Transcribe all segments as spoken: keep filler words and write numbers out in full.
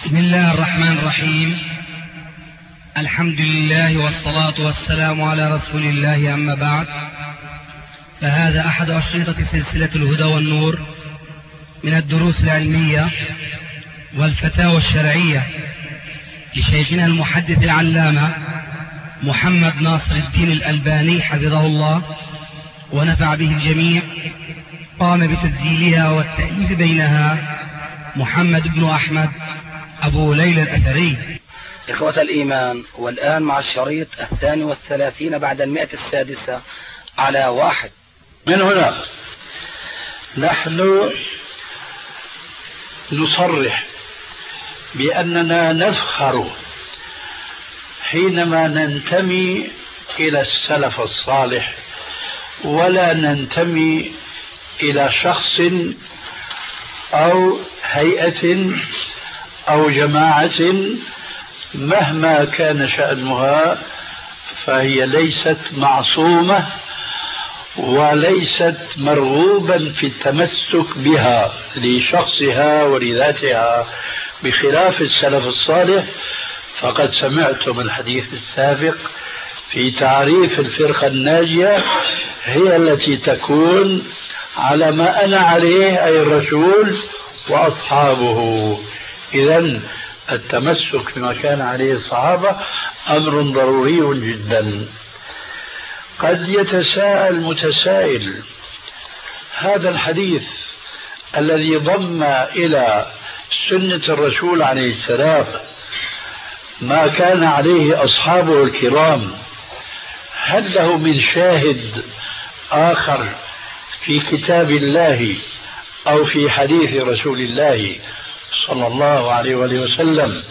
بسم الله الرحمن الرحيم. الحمد لله والصلاة والسلام على رسول الله، أما بعد، فهذا أحد أشرطة سلسلة الهدى والنور من الدروس العلمية والفتاوى الشرعية لشيخنا المحدث العلامة محمد ناصر الدين الألباني حفظه الله ونفع به الجميع. قام بتسجيلها والتأليف بينها محمد بن أحمد أبو ليلى الأثري. إخوة الإيمان، والآن مع الشريط الثاني والثلاثين بعد المئة السادسة على واحد. من هنا نحن نصرح بأننا نفخر حينما ننتمي إلى السلف الصالح، ولا ننتمي إلى شخص أو هيئة أو جماعة مهما كان شأنها، فهي ليست معصومة وليست مرغوبا في التمسك بها لشخصها ولذاتها، بخلاف السلف الصالح. فقد سمعتم الحديث السابق في تعريف الفرقة الناجية، هي التي تكون على ما أنا عليه أي الرسول وأصحابه. إذن التمسك بما كان عليه الصحابة أمر ضروري جدا. قد يتساءل متسائل، هذا الحديث الذي ضم إلى سنة الرسول عليه السلام ما كان عليه أصحابه الكرام، هل له من شاهد آخر في كتاب الله أو في حديث رسول الله صلى الله عليه وآله وسلم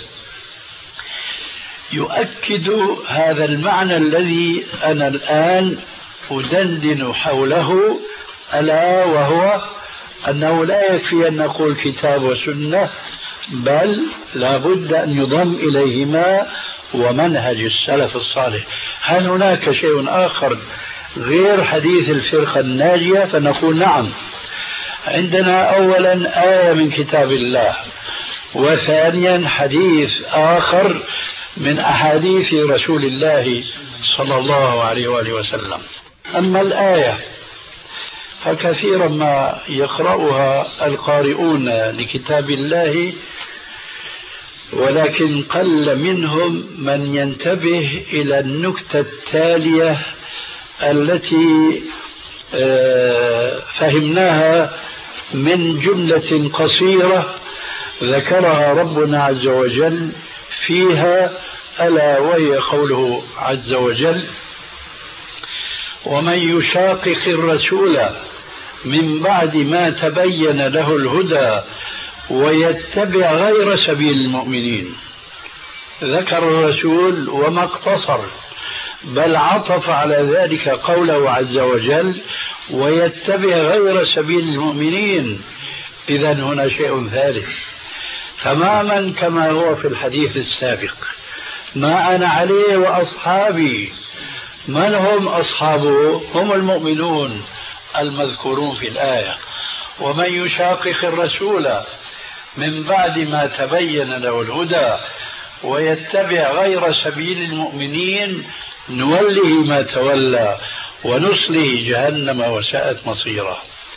يؤكد هذا المعنى الذي أنا الآن أدندن حوله، ألا وهو أنه لا يكفي أن نقول كتاب وسنة، بل لا بد أن يضم إليهما ومنهج السلف الصالح. هل هناك شيء آخر غير حديث الفرقة الناجية؟ فنقول نعم، عندنا أولا آية من كتاب الله، وثانيا حديث آخر من أحاديث رسول الله صلى الله عليه وآله وسلم. أما الآية فكثيرا ما يقرأها القارئون لكتاب الله، ولكن قل منهم من ينتبه إلى النكتة التالية التي فهمناها من جملة قصيرة ذكرها ربنا عز وجل فيها، ألا وهي قوله عز وجل: ومن يشاقق الرسول من بعد ما تبين له الهدى ويتبع غير سبيل المؤمنين. ذكر الرسول وما اقتصر، بل عطف على ذلك قوله عز وجل: ويتبع غير سبيل المؤمنين. إذن هنا شيء ثالث تماما كما هو في الحديث السابق: ما أنا عليه وأصحابي. من هم أصحابه؟ هم المؤمنون المذكورون في الآية. ومن يشاقق الرسول من بعد ما تبين له الهدى ويتبع غير سبيل المؤمنين نوله ما تولى ونصله جهنم وساءت مصيره.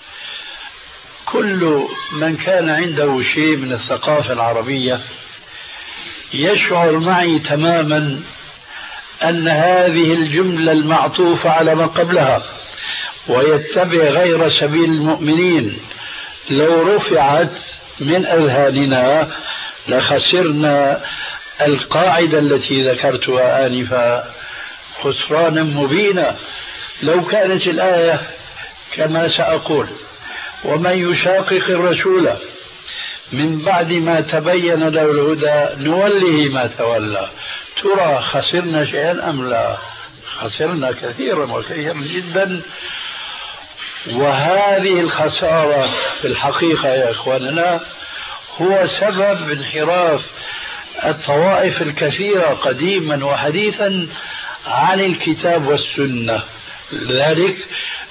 كل من كان عنده شيء من الثقافة العربية يشعر معي تماما أن هذه الجملة المعطوفة على ما قبلها ويتبع غير سبيل المؤمنين لو رفعت من أذهاننا لخسرنا القاعدة التي ذكرتها آنفا خسرانا مبينا. لو كانت الآية كما سأقول: ومن يشاقق الرسول من بعد ما تبين له الهدى نوله ما تولى، ترى خسرنا شيئا أم لا؟ خسرنا كثيرا وكثيرا جدا. وهذه الخسارة في الحقيقة يا إخواننا هو سبب انحراف الطوائف الكثيرة قديما وحديثا عن الكتاب والسنة. ذلك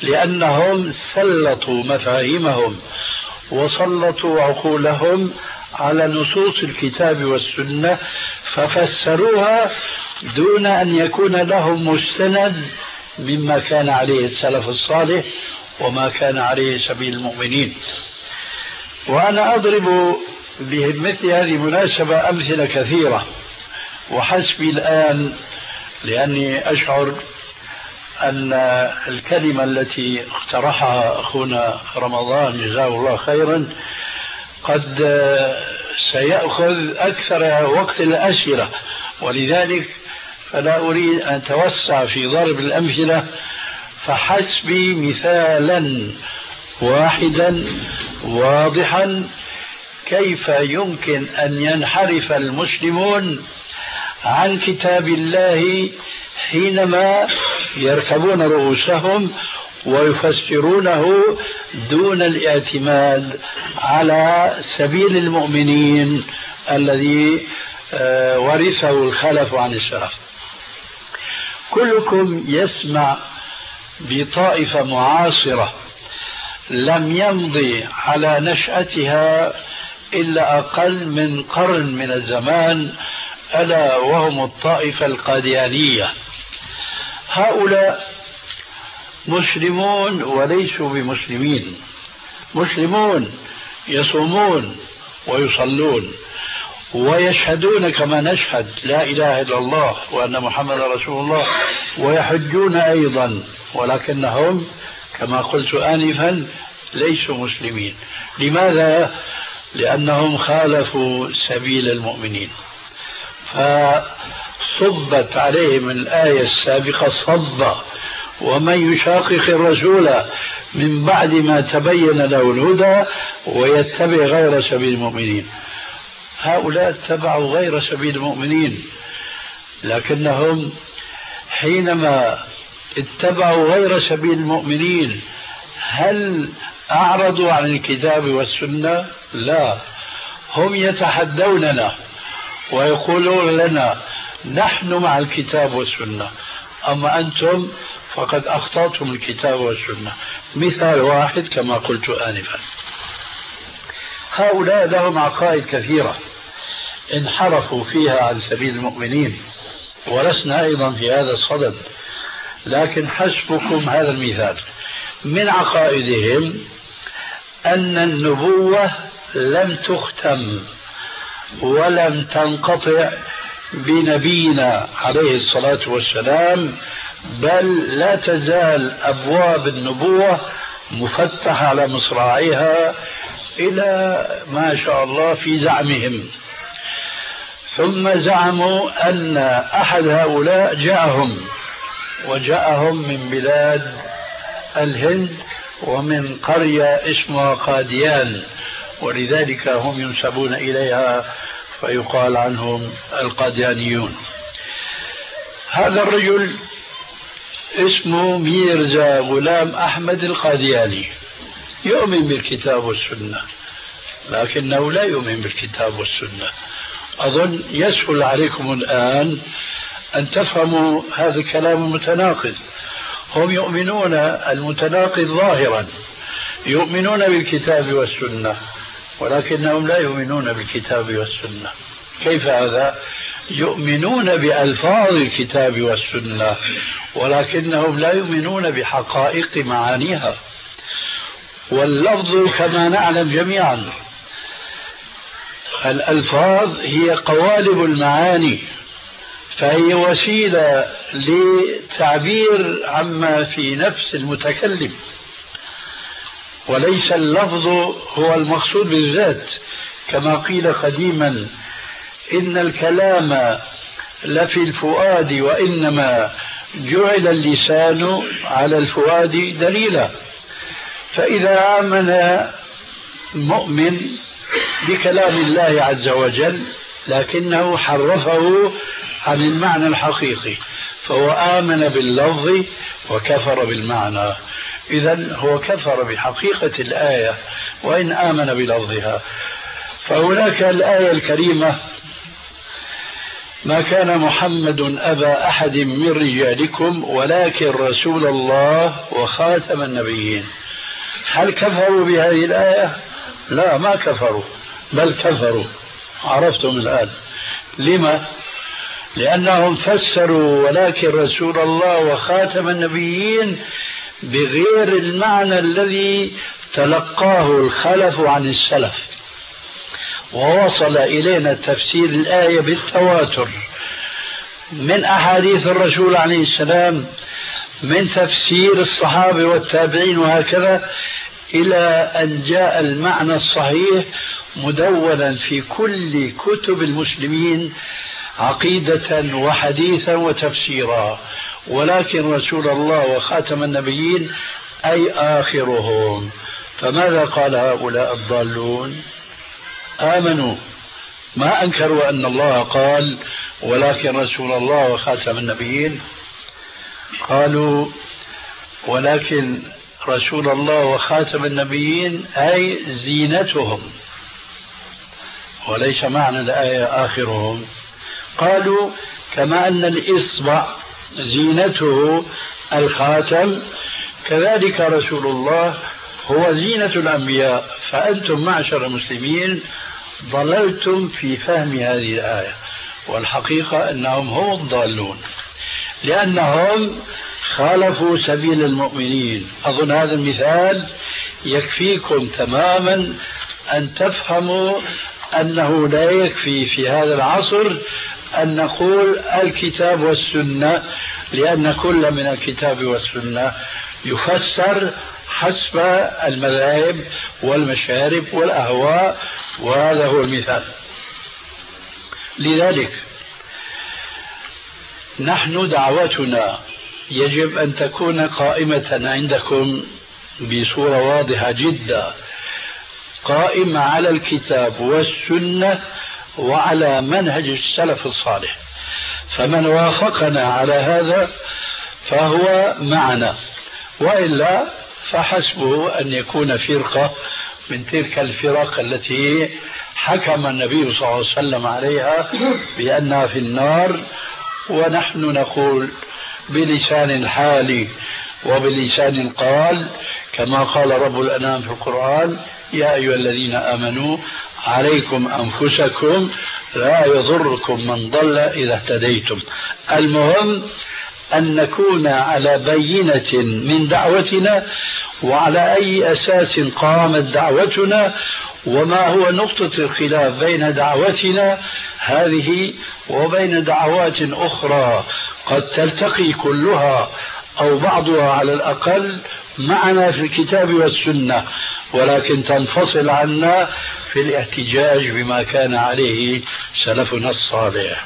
لأنهم سلطوا مفاهيمهم وسلطوا عقولهم على نصوص الكتاب والسنة ففسروها دون أن يكون لهم مستند مما كان عليه السلف الصالح وما كان عليه سبيل المؤمنين. وأنا أضرب بمثل هذه المناسبة أمثلة كثيرة، وحسبي الآن لأني أشعر أن الكلمة التي اقترحها أخونا رمضان جزاه الله خيرا قد سيأخذ أكثر وقت الأسئلة، ولذلك فلا أريد أن أتوسع في ضرب الأمثلة، فحسبي مثالا واحدا واضحا كيف يمكن أن ينحرف المسلمون عن كتاب الله حينما يركبون رؤوسهم ويفسرونه دون الاعتماد على سبيل المؤمنين الذي ورثه الخلف عن السلف. كلكم يسمع بطائفة معاصرة لم يمضي على نشأتها إلا أقل من قرن من الزمان، ألا وهم الطائفة القاديانية. هؤلاء مسلمون وليسوا بمسلمين، مسلمون يصومون ويصلون ويشهدون كما نشهد لا إله إلا الله وأن محمد رسول الله، ويحجون أيضا، ولكنهم كما قلت آنفا ليسوا مسلمين. لماذا؟ لأنهم خالفوا سبيل المؤمنين، فصبت عليهم الآية السابقة صبا: ومن يشاقق الرسول من بعد ما تبين له الهدى ويتبع غير سبيل المؤمنين. هؤلاء اتبعوا غير سبيل المؤمنين، لكنهم حينما اتبعوا غير سبيل المؤمنين هل أعرضوا عن الكتاب والسنة؟ لا، هم يتحدوننا ويقولون لنا نحن مع الكتاب والسنة، أما أنتم فقد أخطأتم الكتاب والسنة. مثال واحد كما قلت آنفا، هؤلاء لهم عقائد كثيرة انحرفوا فيها عن سبيل المؤمنين، ولسنا أيضا في هذا الصدد، لكن حسبكم هذا المثال. من عقائدهم أن النبوة لم تختم ولم تنقطع بنبينا عليه الصلاة والسلام، بل لا تزال أبواب النبوة مفتحة على مصراعيها إلى ما شاء الله في زعمهم. ثم زعموا أن أحد هؤلاء جاءهم وجاءهم من بلاد الهند ومن قرية اسمها قاديان، ولذلك هم ينسبون إليها فيقال عنهم القاديانيون. هذا الرجل اسمه ميرزا غلام أحمد القادياني، يؤمن بالكتاب والسنة لكنه لا يؤمن بالكتاب والسنة. أظن يسهل عليكم الآن أن تفهموا هذا الكلام المتناقض. هم يؤمنون المتناقض ظاهرا، يؤمنون بالكتاب والسنة ولكنهم لا يؤمنون بالكتاب والسنة. كيف هذا؟ يؤمنون بألفاظ الكتاب والسنة ولكنهم لا يؤمنون بحقائق معانيها. واللفظ كما نعلم جميعا الألفاظ هي قوالب المعاني، فهي وسيلة لتعبير عما في نفس المتكلم، وليس اللفظ هو المقصود بالذات. كما قيل قديما إن الكلام لفي الفؤاد وإنما جعل اللسان على الفؤاد دليلا. فإذا آمن مؤمن بكلام الله عز وجل لكنه حرفه عن المعنى الحقيقي فهو آمن باللفظ وكفر بالمعنى، إذن هو كفر بحقيقة الآية وإن آمن بلفظها. فهناك الآية الكريمة: ما كان محمد أبا أحد من رجالكم ولكن رسول الله وخاتم النبيين. هل كفروا بهذه الآية؟ لا، ما كفروا، بل كفروا. عرفتم الآن لما؟ لأنهم فسروا ولكن رسول الله وخاتم النبيين بغير المعنى الذي تلقاه الخلف عن السلف، ووصل إلينا تفسير الآية بالتواتر من أحاديث الرسول عليه السلام، من تفسير الصحابة والتابعين وهكذا، إلى أن جاء المعنى الصحيح مدونا في كل كتب المسلمين عقيدة وحديثا وتفسيرا. ولكن رسول الله وخاتم النبيين أي آخرهم. فماذا قال هؤلاء الضالون؟ آمنوا، ما أنكروا أن الله قال ولكن رسول الله وخاتم النبيين، قالوا ولكن رسول الله وخاتم النبيين أي زينتهم، وليس معنى الآية آخرهم. قالوا كما أن الإصبع زينته الخاتم، كذلك رسول الله هو زينة الأنبياء. فأنتم معشر المسلمين ضللتم في فهم هذه الآية، والحقيقة أنهم هم الضالون، لأنهم خالفوا سبيل المؤمنين. أظن هذا المثال يكفيكم تماما أن تفهموا أنه لا يكفي في هذا العصر أن نقول الكتاب والسنة، لأن كل من الكتاب والسنة يفسر حسب المذاهب والمشارب والأهواء، وهذا هو المثال. لذلك نحن دعوتنا يجب أن تكون قائمة عندكم بصورة واضحة جدا، قائمة على الكتاب والسنة وعلى منهج السلف الصالح. فمن وافقنا على هذا فهو معنا، وإلا فحسبه أن يكون فرقة من تلك الفرق التي حكم النبي صلى الله عليه وسلم عليها بأنها في النار، ونحن نقول بلسان الحال وبلسان القال كما قال رب الأنام في القرآن: يا أيها الذين آمنوا عليكم أنفسكم لا يضركم من ضل إذا اهتديتم. المهم أن نكون على بينة من دعوتنا، وعلى أي أساس قامت دعوتنا، وما هو نقطة الخلاف بين دعوتنا هذه وبين دعوات أخرى قد تلتقي كلها أو بعضها على الأقل معنا في الكتاب والسنة، ولكن تنفصل عنا في الاحتجاج بما كان عليه سلفنا الصالح.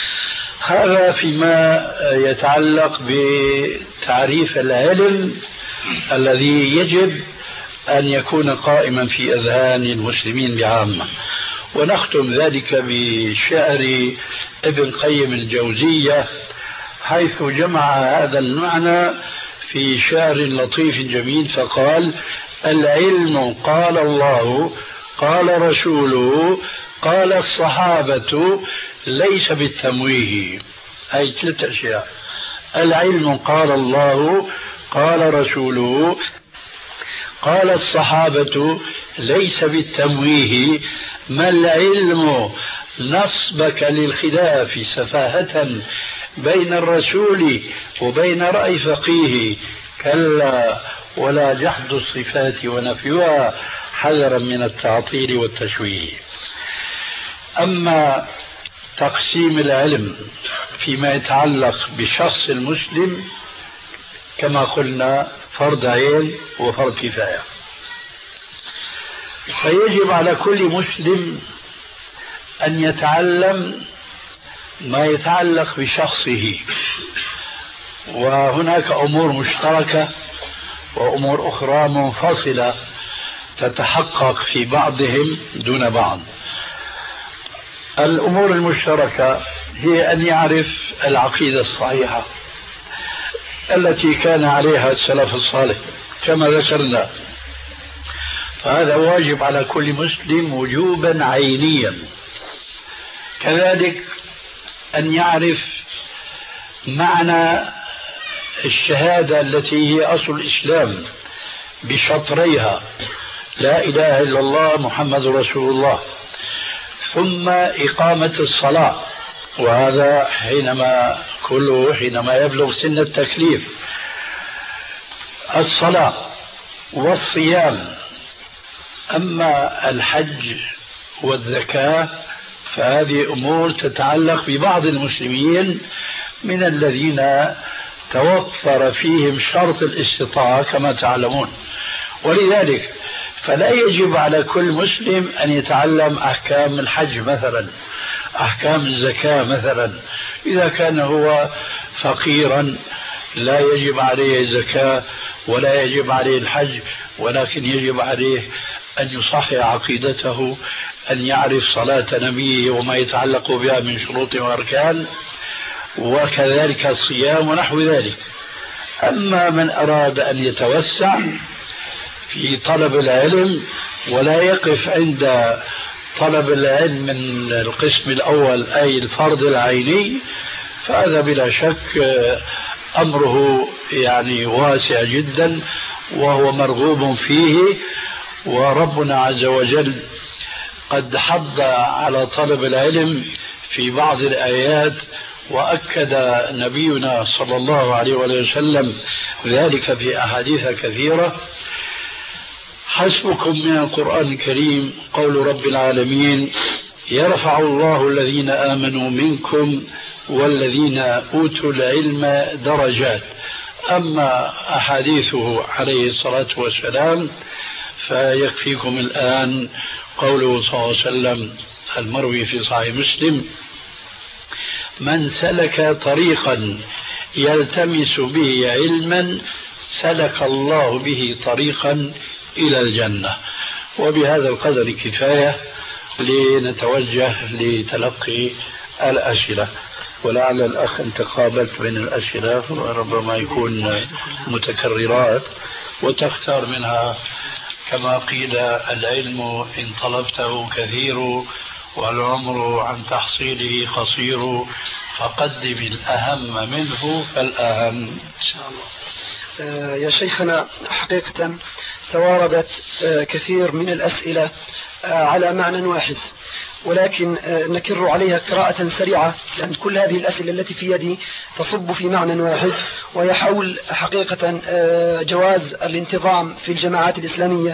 هذا فيما يتعلق بتعريف العلم الذي يجب أن يكون قائما في أذهان المسلمين بعامة. ونختم ذلك بشعر ابن قيم الجوزية، حيث جمع هذا المعنى في شعر لطيف جميل، فقال: العلم قال الله قال رسوله قال الصحابة ليس بالتمويه. أي ثلاث أشياء: العلم قال الله قال رسوله قال الصحابة ليس بالتمويه. ما العلم نصبك للخلاف سفاهة بين الرسول وبين رأي فقيه، كلا ولا جحد الصفات ونفيها حذرا من التعطيل والتشويه. أما تقسيم العلم فيما يتعلق بشخص المسلم كما قلنا فرض عين وفرض كفاية، فيجب على كل مسلم أن يتعلم ما يتعلق بشخصه، وهناك أمور مشتركة وأمور أخرى منفصلة تتحقق في بعضهم دون بعض. الأمور المشتركة هي أن يعرف العقيدة الصحيحة التي كان عليها السلف الصالح كما ذكرنا، فهذا واجب على كل مسلم وجوبا عينيا. كذلك أن يعرف معنى الشهادة التي هي أصل الإسلام بشطريها: لا إله إلا الله محمد رسول الله. ثم إقامة الصلاة، وهذا حينما كله حينما يبلغ سن التكليف. الصلاة والصيام. أما الحج والزكاة فهذه أمور تتعلق ببعض المسلمين من الذين توفر فيهم شرط الاستطاعة كما تعلمون، ولذلك فلا يجب على كل مسلم أن يتعلم أحكام الحج مثلا، أحكام الزكاة مثلا. إذا كان هو فقيرا لا يجب عليه الزكاة ولا يجب عليه الحج، ولكن يجب عليه أن يصحح عقيدته، أن يعرف صلاة نبيه وما يتعلق بها من شروط وأركان، وكذلك الصيام ونحو ذلك. أما من أراد أن يتوسع في طلب العلم ولا يقف عند طلب العلم من القسم الأول أي الفرض العيني، فهذا بلا شك أمره يعني واسع جدا وهو مرغوب فيه. وربنا عز وجل قد حض على طلب العلم في بعض الآيات، وأكد نبينا صلى الله عليه وسلم ذلك في أحاديث كثيرة. حسبكم من القرآن الكريم قول رب العالمين: يرفع الله الذين آمنوا منكم والذين أوتوا العلم درجات. أما أحاديثه عليه الصلاة والسلام فيكفيكم الآن قوله صلى الله عليه وسلم المروي في صحيح مسلم: من سلك طريقا يلتمس به علما سلك الله به طريقا إلى الجنة. وبهذا القدر كفاية لنتوجه لتلقي الأسئلة، ولعل الأخ أنت قابلت بين الأسئلة وربما يكون متكررات وتختار منها كما قيل: العلم إن طلبته كثير والعمر عن تحصيله قصير، فقدم الأهم منه فالأهم. إن شاء الله. آه يا شيخنا، حقيقة تواردت آه كثير من الأسئلة آه على معنى واحد، ولكن نكر عليها قراءة سريعة، لأن كل هذه الأسئلة التي في يدي تصب في معنى واحد، وهي حول حقيقة جواز الانتظام في الجماعات الإسلامية.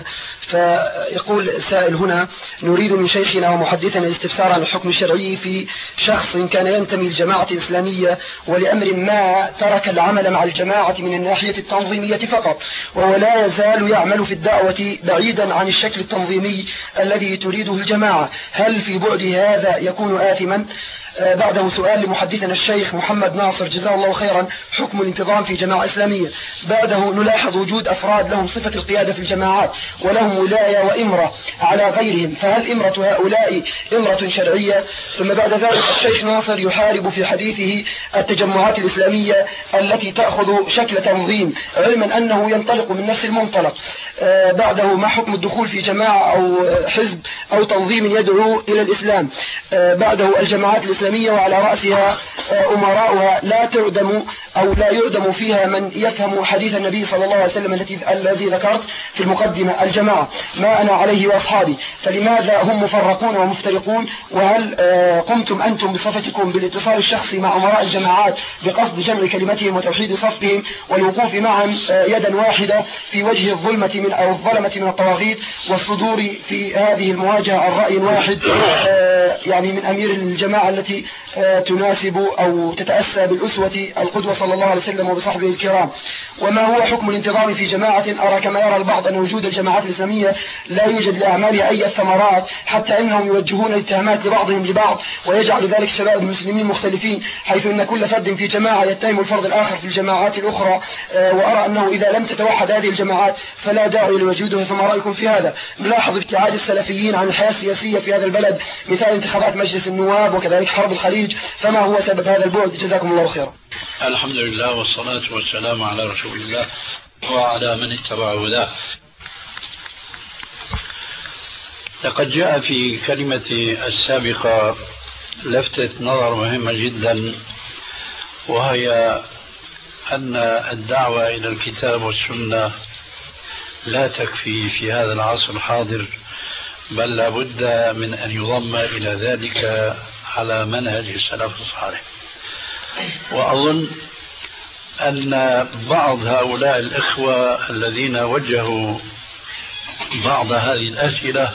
فيقول سائل هنا: نريد من شيخنا ومحدثنا الاستفسار عن الحكم الشرعي في شخص كان ينتمي للجماعة الإسلامية ولأمر ما ترك العمل مع الجماعة من الناحية التنظيمية فقط، وهو لا يزال يعمل في الدعوة بعيدا عن الشكل التنظيمي الذي تريده الجماعة، هل في بعد هذا يكون آثما؟ آه بعده سؤال لمحدثنا الشيخ محمد ناصر جزاه الله خيرا: حكم الانتظام في جماعة إسلامية. بعده نلاحظ وجود أفراد لهم صفة القيادة في الجماعات ولهم ولاية وإمرة على غيرهم، فهل إمرة هؤلاء إمرة شرعية؟ ثم بعد ذلك الشيخ ناصر يحارب في حديثه التجمعات الإسلامية التي تأخذ شكل تنظيم، علما أنه ينطلق من نفس المنطلق. آه بعده: ما حكم الدخول في جماعة أو حزب أو تنظيم يدعو إلى الإسلام؟ آه بعده: الجماعات الإسلامية وعلى رأسها أمراؤها لا تعدم أو لا يعدم فيها من يفهم حديث النبي صلى الله عليه وسلم الذي ذكرت في المقدمة: الجماعة ما أنا عليه وأصحابي، فلماذا هم مفرقون ومفترقون؟ وهل قمتم أنتم بصفتكم بالاتصال الشخصي مع أمراء الجماعات بقصد جمع كلمتهم وتوحيد صفهم والوقوف معا يدا واحدة في وجه الظلمة من أو الظلمة من الطواغيت والصدور في هذه المواجهة عن رأي واحد يعني من أمير الجماعة التي تناسب أو تتأسى بالأسوة القدوة صلى الله عليه وسلم وبصحبه الكرام؟ وما هو حكم الانتظام في جماعة أرى كما يرى البعض أن وجود الجماعات الإسلامية لا يوجد لأعمالها أي ثمرات، حتى إنهم يوجهون الاتهامات لبعضهم لبعض، ويجعل ذلك شباب المسلمين مختلفين، حيث أن كل فرد في جماعة يتهم الفرد الآخر في الجماعات الأخرى. وأرى أنه إذا لم تتوحد هذه الجماعات فلا داعي لوجودها، فما رأيكم في هذا؟ نلاحظ ابتعاد السلفيين عن الحياة السياسية في هذا البلد، مثال انتخابات مجلس النواب وكذلك حرب الخليج، فما هو سبب هذا البعد؟ جزاكم الله خيرا. الحمد لله والصلاة والسلام على رسول الله وعلى من اتبع هداه. لقد جاء في كلمتي السابقة لفتة نظر مهمة جدا، وهي أن الدعوة إلى الكتاب والسنة لا تكفي في هذا العصر الحاضر بل لابد من أن يضم إلى ذلك على منهج السلف الصالح. وأظن أن بعض هؤلاء الإخوة الذين وجهوا بعض هذه الأسئلة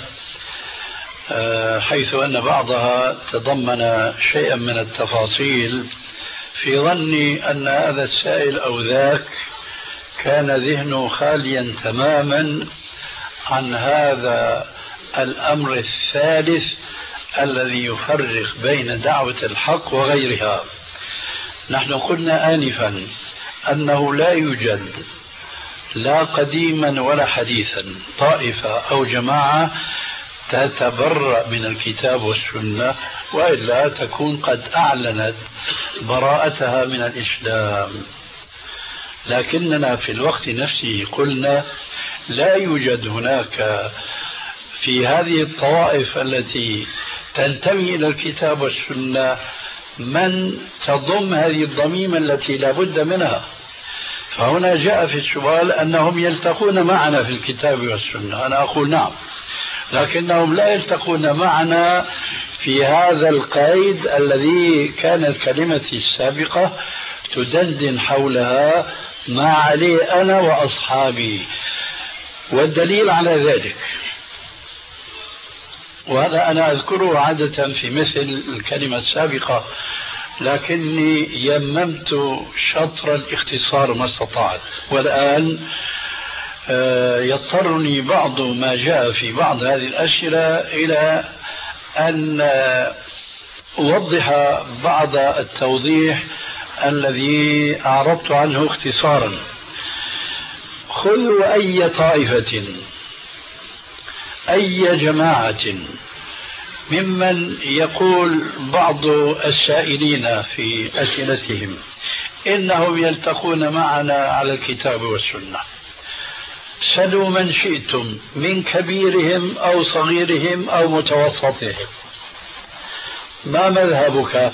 حيث أن بعضها تضمن شيئا من التفاصيل، في ظني أن هذا السائل أو ذاك كان ذهنه خاليا تماما عن هذا الأمر الثالث الذي يفرق بين دعوة الحق وغيرها. نحن قلنا آنفا أنه لا يوجد لا قديما ولا حديثا طائفة أو جماعة تتبرأ من الكتاب والسنة، وإلا تكون قد أعلنت براءتها من الإسلام. لكننا في الوقت نفسه قلنا لا يوجد هناك في هذه الطوائف التي تنتمي إلى الكتاب والسنة من تضم هذه الضميمة التي لا بد منها. فهنا جاء في السؤال أنهم يلتقون معنا في الكتاب والسنة، أنا أقول نعم، لكنهم لا يلتقون معنا في هذا القيد الذي كانت كلمتي السابقة تدندن حولها ما عليه أنا وأصحابي. والدليل على ذلك، وهذا أنا أذكره عادة في مثل الكلمة السابقة، لكني يممت شطر الاختصار ما استطعت، والآن يضطرني بعض ما جاء في بعض هذه الأسئلة إلى أن أوضح بعض التوضيح الذي أعرضت عنه اختصارا. خذوا أي طائفة أي جماعة ممن يقول بعض السائلين في أسئلتهم إنهم يلتقون معنا على الكتاب والسنة، سلوا من شئتم من كبيرهم أو صغيرهم أو متوسطهم، ما مذهبك؟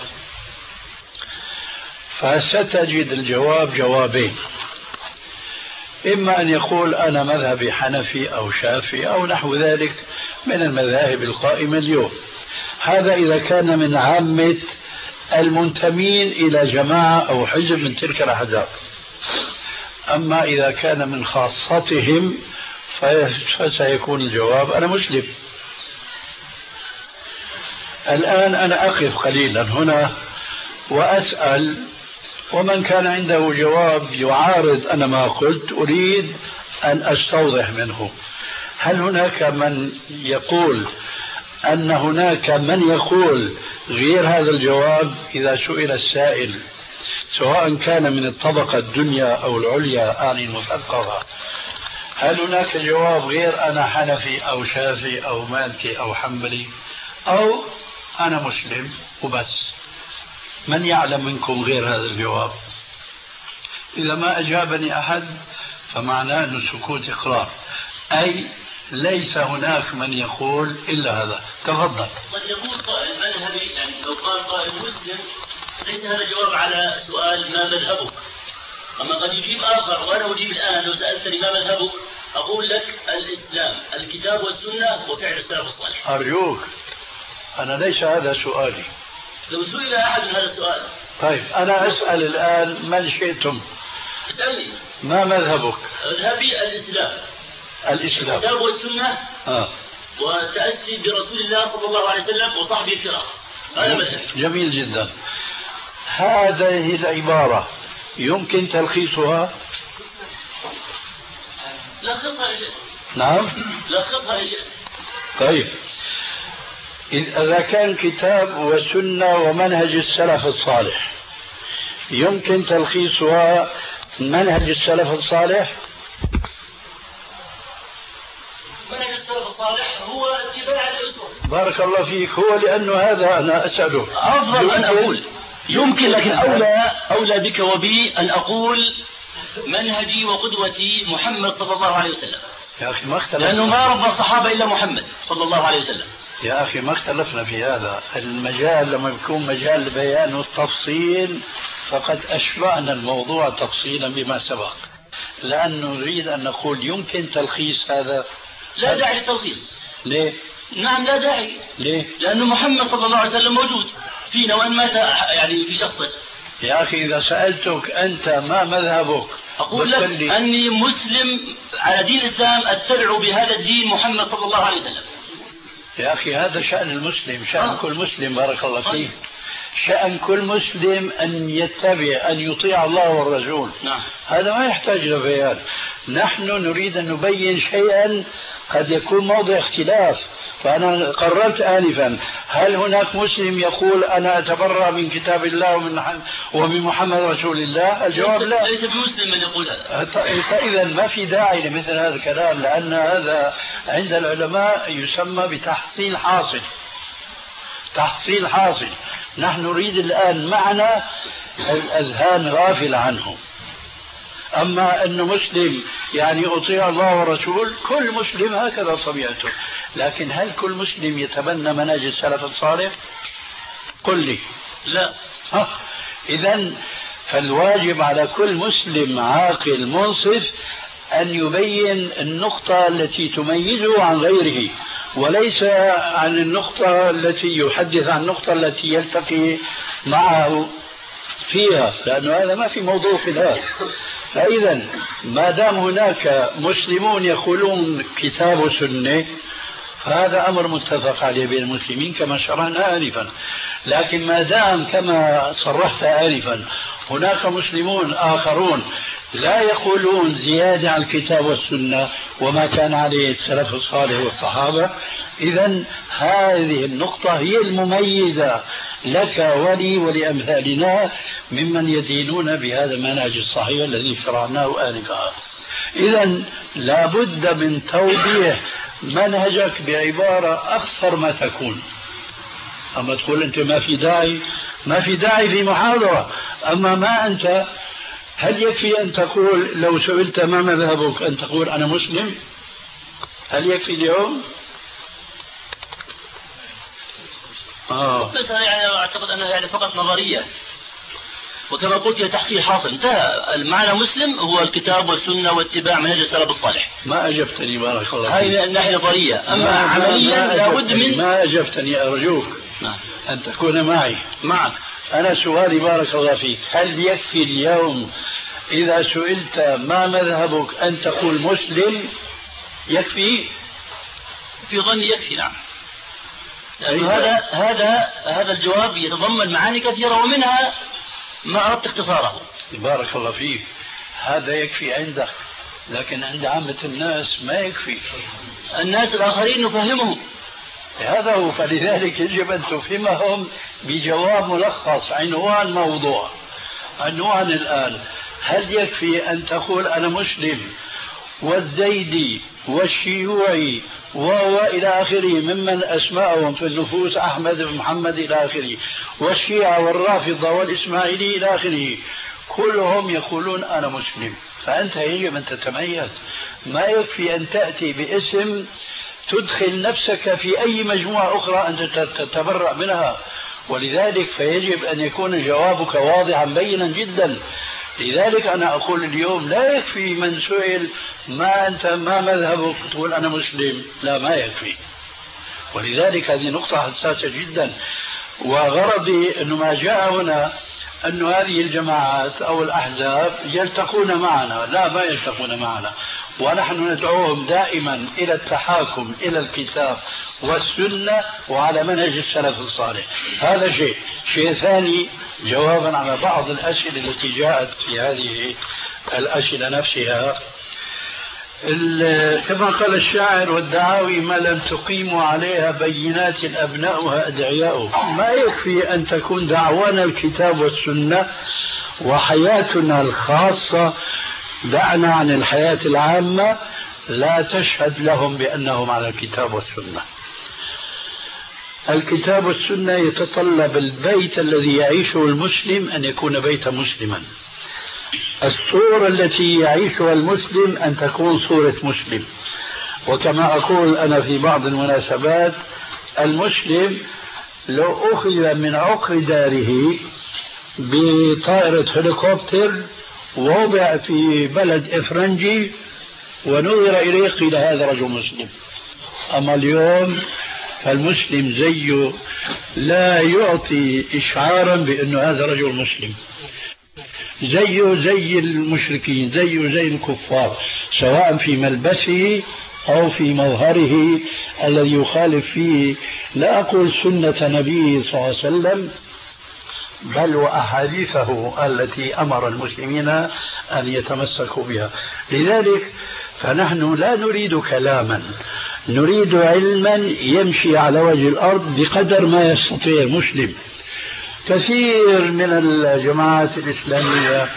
فستجد الجواب جوابين، إما أن يقول أنا مذهبي حنفي أو شافعي أو نحو ذلك من المذاهب القائمة اليوم. هذا إذا كان من عامة المنتمين إلى جماعة أو حزب من تلك الأحزاب. أما إذا كان من خاصتهم فسيكون الجواب أنا مسلم. الآن أنا أقف قليلا هنا وأسأل، ومن كان عنده جواب يعارض أنا ما قلت أريد أن أستوضح منه. هل هناك من يقول أن هناك من يقول غير هذا الجواب إذا سئل السائل، سواء كان من الطبقة الدنيا أو العليا أعني المثقفة، هل هناك جواب غير أنا حنفي أو شافعي أو مالكي أو حنبلي أو أنا مسلم وبس؟ من يعلم منكم غير هذا الجواب؟ إذا ما أجابني أحد فمعناه أن السكوت إقرار، أي ليس هناك من يقول إلا هذا. تفضل. قد يقول قائل مذهبي، يعني لو قال قائل مسلم ليس هذا جواب على سؤال ما مذهبك. أما قد يجيب آخر، وأنا أجيب الآن لو سألتني ما مذهبك أقول لك الإسلام، الكتاب والسنة وفعل السلف الصالح. أرجوك، أنا ليس هذا سؤالي. لو سئل أحد هذا السؤال. طيب أنا أسأل الآن من شئتم. اسألني. ما مذهبك؟ مذهبي الإسلام. الإسلام. الكتاب والسنة. آه. وتأسي برسول الله صلى الله عليه وسلم وصحبه الكرام. هذا مذهبي. جميل جدا. هذه العبارة يمكن تلخيصها؟ لخصها لشيء. نعم. لخصها لشيء. طيب إذا كان كتاب وسنة ومنهج السلف الصالح يمكن تلخيصها منهج السلف الصالح؟ منهج السلف الصالح هو اتباع الأسوة. بارك الله فيك. هو لأنه هذا أنا أسأله. أفضل أن أقول يمكن، لكن أولى أولى بك وبي أن أقول منهجي وقدوتي محمد صلى الله عليه وسلم. يا أخي ما اختلفنا، لأنه ما ربى الصحابة إلا محمد صلى الله عليه وسلم. يا أخي ما اختلفنا في هذا. المجال لما يكون مجال البيان والتفصيل فقد أشبعنا الموضوع تفصيلا بما سبق، لأنه نريد أن نقول يمكن تلخيص هذا. لا داعي للتلخيص. ليه؟ نعم لا داعي. ليه؟ لأنه محمد صلى الله عليه وسلم موجود فينا وإن مات يعني في شخصه. يا أخي إذا سألتك أنت ما مذهبك أقول لك أني مسلم على دين الإسلام أتبع بهذا الدين محمد صلى الله عليه وسلم. يا أخي هذا شأن المسلم، شأن آه. كل مسلم بارك الله فيك. طيب. شأن كل مسلم أن يتبع أن يطيع الله والرسول. نعم. هذا ما يحتاج لبيان. نحن نريد أن نبين شيئا قد يكون موضع اختلاف. فأنا قررت آنفا هل هناك مسلم يقول أنا أتبرأ من كتاب الله ومن ومن محمد رسول الله؟ الجواب لا. ليس بمسلم من يقول هذا. فإذا ما في داعي لمثل هذا الكلام، لأن هذا عند العلماء يسمى بتحصيل حاصل. تحصيل حاصل. نحن نريد الآن معنى الأذهان غافلة عنه. أما أنه مسلم يعني أطيع الله ورسول، كل مسلم هكذا طبيعته. لكن هل كل مسلم يتبنى منهج السلف الصالح؟ قل لي. لا. إذن فالواجب على كل مسلم عاقل منصف أن يبين النقطة التي تميزه عن غيره، وليس عن النقطة التي يحدث عن النقطة التي يلتقي معه فيها، لأنه هذا ما في موضوع خلاف. فإذا ما دام هناك مسلمون يقولون كتاب وسنة فهذا أمر متفق عليه بين المسلمين كما شرحنا آنفا. لكن ما دام كما صرحت آنفا هناك مسلمون آخرون لا يقولون زيادة عن الكتاب والسنة وما كان عليه السلف الصالح والصحابة، إذن هذه النقطة هي المميزة لك ولي ولأمثالنا ممن يدينون بهذا المنهج الصحيح الذي شرعناه آنفا. إذن لابد من توضيح منهجك بعبارة أخصر ما تكون. أما تقول أنت ما في داعي، ما في داعي في محاضرة. أما ما أنت، هل يكفي أن تقول لو سئلت ما مذهبك أن تقول أنا مسلم؟ هل يكفي اليوم؟ آه. بس يعني أعتقد أنها يعني فقط نظرية، وكما قلت هي تحصيل حاصل. انتهى. المعنى مسلم هو الكتاب والسنة واتباع منهج السلف الصالح. ما أجبتني بارك الله فيك. هاي من الناحية نظرية. أما عمليا لابد من ما أجبتني أرجوك نعم. أن تكون معي. معك. أنا سؤالي بارك الله فيك، هل يكفي اليوم إذا سئلت ما مذهبك أن تقول مسلم؟ يكفي؟ في ظني يكفي. نعم. هذا هذا هذا الجواب يتضمن معاني كثيرة ومنها ما أردت اختصاره. بارك الله فيك. هذا يكفي عندك، لكن عند عامة الناس ما يكفي. الناس الآخرين نفهمهم. هذا هو. فلذلك يجب أن تفهمهم بجواب ملخص عنوان موضوع. عنوان الآن هل يكفي أن تقول أنا مسلم والزيدي والشيوعي وإلى آخره ممن أسماءهم في النفوس أحمد بن محمد إلى آخره، والشيعة والرافضة والإسماعيلي إلى آخره، كلهم يقولون أنا مسلم. فأنت يجب أن تتميز. ما يكفي أن تأتي باسم تدخل نفسك في أي مجموعة أخرى أنت تتبرأ منها. ولذلك فيجب أن يكون جوابك واضحا بينا جدا. لذلك أنا أقول اليوم لا يكفي من سئل ما أنت ما مذهبك تقول أنا مسلم، لا ما يكفي. ولذلك هذه نقطة حساسة جدا. وغرضي أنه ما جاء هنا أن هذه الجماعات أو الأحزاب يلتقون معنا، لا ما يلتقون معنا. ونحن ندعوهم دائما إلى التحاكم إلى الكتاب والسنة وعلى منهج السلف الصالح. هذا شيء. شيء ثاني، جوابا على بعض الأسئلة التي جاءت في هذه الأسئلة نفسها، كما قال الشاعر والدعاوي ما لم تقيموا عليها بينات أبناؤها أدعياؤه. ما يكفي أن تكون دعوانا الكتاب والسنة وحياتنا الخاصة دعنا عن الحياة العامة لا تشهد لهم بأنهم على الكتاب والسنة. الكتاب والسنة يتطلب البيت الذي يعيشه المسلم أن يكون بيتا مسلما. الصورة التي يعيشها المسلم أن تكون صورة مسلم. وكما أقول أنا في بعض المناسبات، المسلم لو أخذ من عقر داره بطائرة هليكوبتر ووضع في بلد إفرنجي ونظر إليه قيل هذا رجل مسلم. أما اليوم فالمسلم زيه لا يعطي إشعارا بأنه هذا رجل مسلم، زيه زي المشركين، زيه زي الكفار، سواء في ملبسه أو في مظهره الذي يخالف فيه لا أقول سنة نبيه صلى الله عليه وسلم بل وأحاديثه التي أمر المسلمين أن يتمسكوا بها. لذلك فنحن لا نريد كلاما، نريد علما يمشي على وجه الأرض بقدر ما يستطيع المسلم. كثير من الجماعات الإسلامية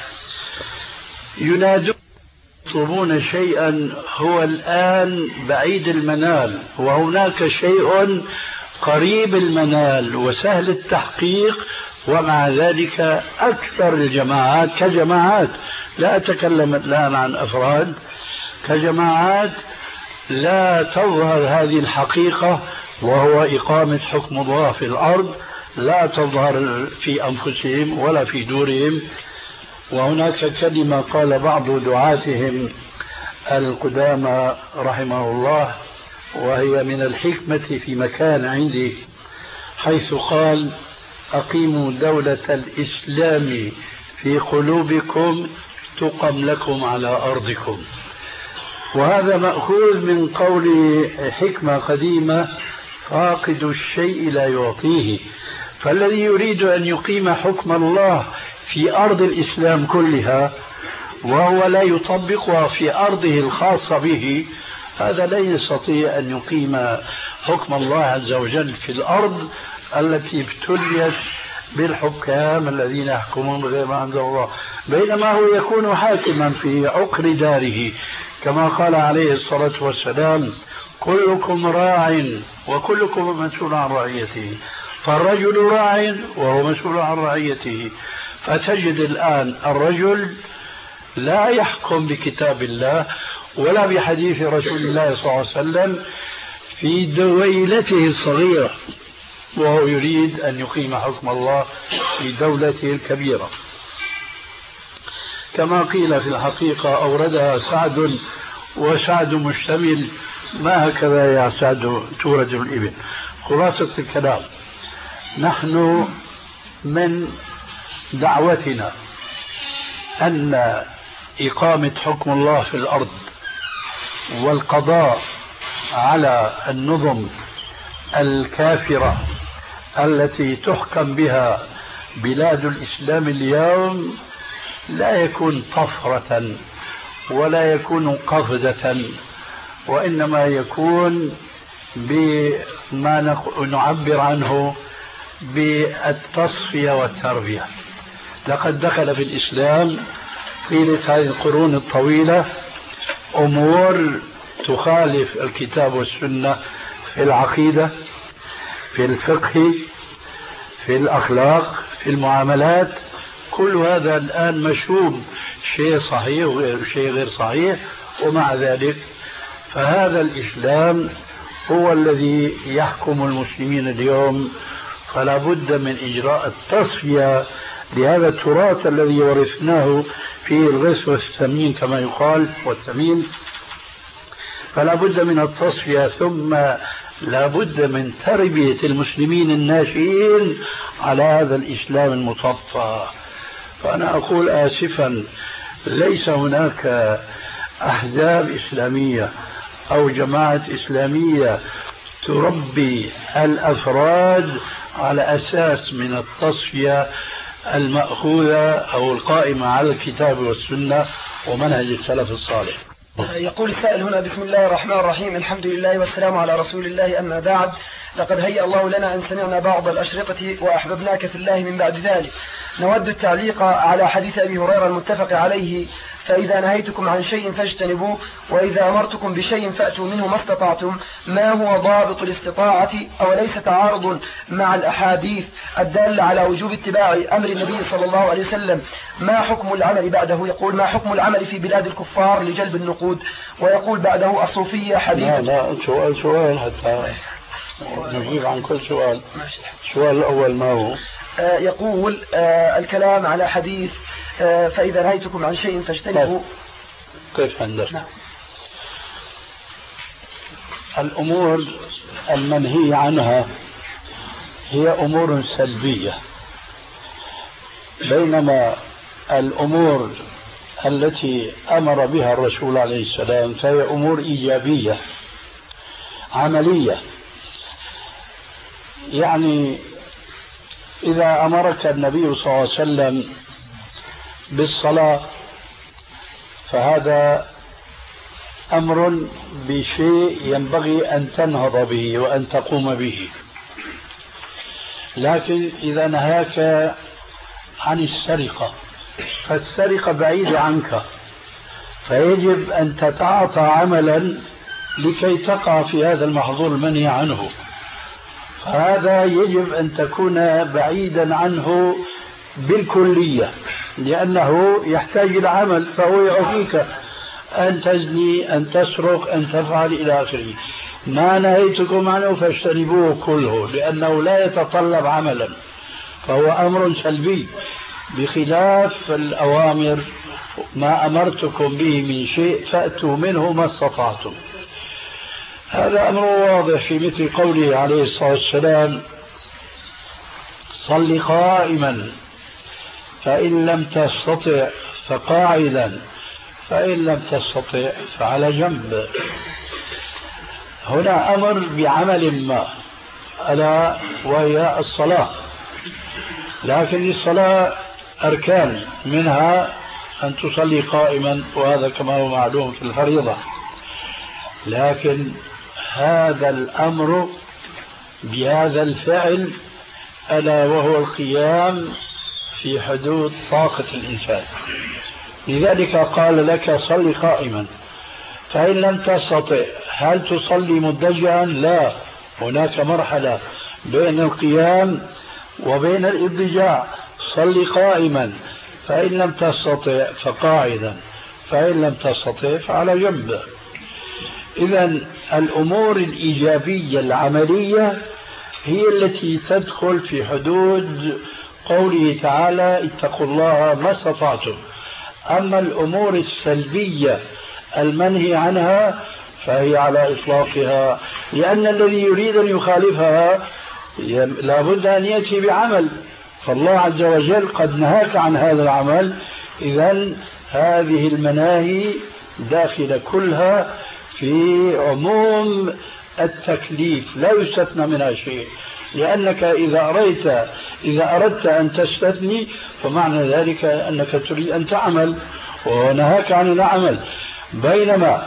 ينادون يطلبون شيئا هو الآن بعيد المنال، وهناك شيء قريب المنال وسهل التحقيق، ومع ذلك أكثر الجماعات كجماعات، لا أتكلم الآن عن أفراد، كجماعات لا تظهر هذه الحقيقة، وهو إقامة حكم الله في الأرض، لا تظهر في أنفسهم ولا في دورهم. وهناك كلمة قال بعض دعاتهم القدامى رحمه الله، وهي من الحكمة في مكان عندي، حيث قال: أقيموا دولة الإسلام في قلوبكم تقم لكم على أرضكم. وهذا مأخوذ من قول حكمة قديمة: فاقد الشيء لا يعطيه. فالذي يريد أن يقيم حكم الله في أرض الإسلام كلها وهو لا يطبقها في أرضه الخاصة به، هذا لا يستطيع أن يقيم حكم الله عز وجل في الأرض التي ابتليت بالحكام الذين يحكمون بغير ما أنزل الله، بينما هو يكون حاكما في عقر داره، كما قال عليه الصلاة والسلام: كلكم راع وكلكم مسؤول عن رعيته. فالرجل راع وهو مسؤول عن رعيته. فتجد الآن الرجل لا يحكم بكتاب الله ولا بحديث رسول الله صلى الله عليه وسلم في دويلته الصغيرة، وهو يريد أن يقيم حكم الله في دولته الكبيرة. كما قيل في الحقيقة أوردها سعد، وسعد مشتمل، ما هكذا يا سعد تورد الإبل. خلاصة الكلام: نحن من دعوتنا أن إقامة حكم الله في الأرض والقضاء على النظم الكافرة التي تحكم بها بلاد الإسلام اليوم لا يكون طفرة ولا يكون قفزة، وإنما يكون بما نعبر عنه بالتصفية والتربية. لقد دخل في الإسلام طيلة هذه القرون الطويلة أمور تخالف الكتاب والسنة في العقيدة، في الفقه، في الأخلاق، في المعاملات. كل هذا الآن مشوب، شيء صحيح وشيء غير صحيح، ومع ذلك فهذا الإسلام هو الذي يحكم المسلمين اليوم. فلا بد من إجراء التصفية لهذا التراث الذي ورثناه في الغث والثمين كما يقال، والثمين. فلا بد من التصفية، ثم لا بد من تربية المسلمين الناشئين على هذا الإسلام المصفى. فأنا أقول آسفا، ليس هناك أحزاب إسلامية أو جماعة إسلامية تربي الأفراد على أساس من التصفية المأخوذة أو القائمة على الكتاب والسنة ومنهج السلف الصالح. يقول السائل هنا: بسم الله الرحمن الرحيم، الحمد لله والسلام على رسول الله، أما بعد، لقد هيأ الله لنا أن سمعنا بعض الأشرطة وأحببناك في الله من بعد ذلك. نود التعليق على حديث أبي هريرة المتفق عليه: فإذا نهيتكم عن شيء فاجتنبوه، وإذا أمرتكم بشيء فأتوا منه ما استطعتم. ما هو ضابط الاستطاعة؟ أوليس تعارض مع الأحاديث الدالة على وجوب اتباع أمر النبي صلى الله عليه وسلم؟ ما حكم العمل بعده؟ يقول: ما حكم العمل في بلاد الكفار لجلب النقود؟ ويقول بعده: الصوفية حديث. لا لا سؤال سؤال حتى نجيب عن كل سؤال. السؤال الأول ما هو؟ آه يقول آه الكلام على حديث آه فإذا نهيتكم عن شيء فاجتنبوه. كيف عندك؟ نعم. الأمور المنهي عنها هي أمور سلبية، بينما الأمور التي أمر بها الرسول عليه السلام فهي أمور إيجابية عملية. يعني إذا أمرك النبي صلى الله عليه وسلم بالصلاة فهذا أمر بشيء ينبغي أن تنهض به وأن تقوم به. لكن إذا نهاك عن السرقة فالسرقة بعيدة عنك، فيجب أن تتعاطى عملا لكي تقع في هذا المحظور المنهي عنه، فهذا يجب أن تكون بعيدا عنه بالكلية، لأنه يحتاج إلى عمل، فهو يعطيك أن تزني، أن تسرق، أن تفعل إلى آخره. ما نهيتكم عنه فاجتنبوه كله، لأنه لا يتطلب عملا، فهو أمر سلبي، بخلاف الأوامر ما أمرتكم به من شيء فأتوا منه ما استطعتم. هذا أمر واضح في مثل قوله عليه الصلاة والسلام: صل قائما فإن لم تستطع فقاعدا فإن لم تستطع فعلى جنب. هنا أمر بعمل ما ألا وهي الصلاة، لكن الصلاة أركان، منها أن تصلي قائما، وهذا كما هو معلوم في الفريضة، لكن هذا الأمر بهذا الفعل ألا وهو القيام في حدود طاقة الإنسان. لذلك قال لك صل قائما، فإن لم تستطع هل تصلي مضطجعا؟ لا، هناك مرحلة بين القيام وبين الاضطجاع. صل قائما فإن لم تستطع فقاعدا فإن لم تستطع فعلى جنب. إذن الأمور الإيجابية العملية هي التي تدخل في حدود قوله تعالى: اتقوا الله ما استطعتم. أما الأمور السلبية المنهي عنها فهي على إطلاقها، لأن الذي يريد أن يخالفها لابد أن يأتي بعمل، فالله عز وجل قد نهاك عن هذا العمل. إذن هذه المناهي داخلة كلها في عموم التكليف، لا يستثنى منها شيء، لأنك إذا أردت إذا أردت أن تستثني فمعنى ذلك أنك تريد أن تعمل ونهاك عن العمل. بينما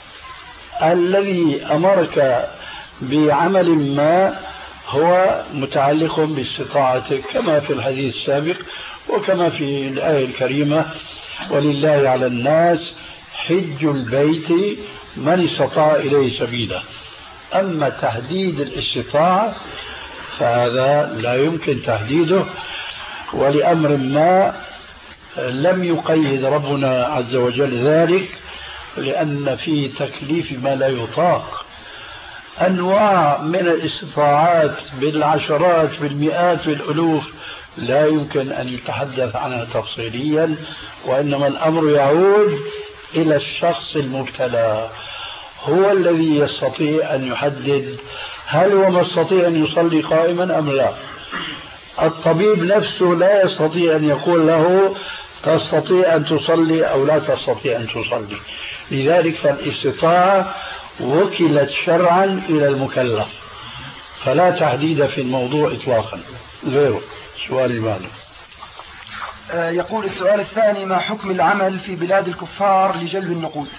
الذي أمرك بعمل ما هو متعلق باستطاعتك، كما في الحديث السابق وكما في الآية الكريمة: ولله على الناس حج البيت من استطاع إليه سبيلا. أما تحديد الاستطاعة فهذا لا يمكن تحديده، ولأمر ما لم يقيد ربنا عز وجل ذلك، لأن فيه تكليف ما لا يطاق. أنواع من الاستطاعات بالعشرات بالمئات بالألوف لا يمكن أن يتحدث عنها تفصيليا، وإنما الأمر يعود إلى الشخص المبتلى، هو الذي يستطيع أن يحدد هل هو مستطيع أن يصلي قائما أم لا. الطبيب نفسه لا يستطيع أن يقول له تستطيع أن تصلي أو لا تستطيع أن تصلي. لذلك فالاستطاعة وكلت شرعا إلى المكلف، فلا تحديد في الموضوع إطلاقا. غيره سؤال ماله. يقول السؤال الثاني: ما حكم العمل في بلاد الكفار لجلب النقود؟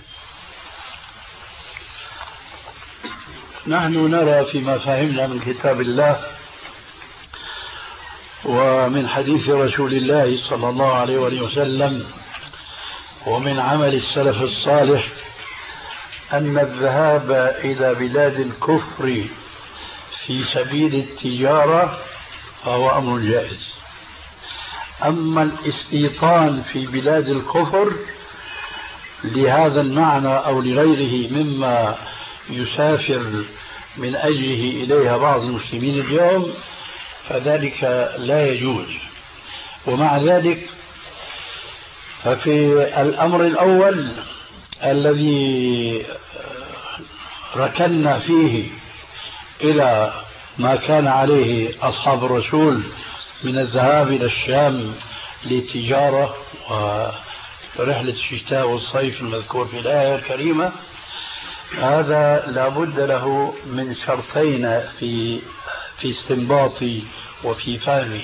نحن نرى فيما فهمنا من كتاب الله ومن حديث رسول الله صلى الله عليه وآله وسلم ومن عمل السلف الصالح أن الذهاب إلى بلاد الكفر في سبيل التجارة فهو أمر جائز. أما الاستيطان في بلاد الكفر لهذا المعنى أو لغيره مما يسافر من أجله إليها بعض المسلمين اليوم فذلك لا يجوز. ومع ذلك ففي الأمر الأول الذي ركنا فيه إلى ما كان عليه أصحاب الرسول من الذهاب إلى الشام للتجارة ورحلة الشتاء والصيف المذكور في الآية الكريمة، هذا لابد له من شرطين في في استنباطي وفي فهمي،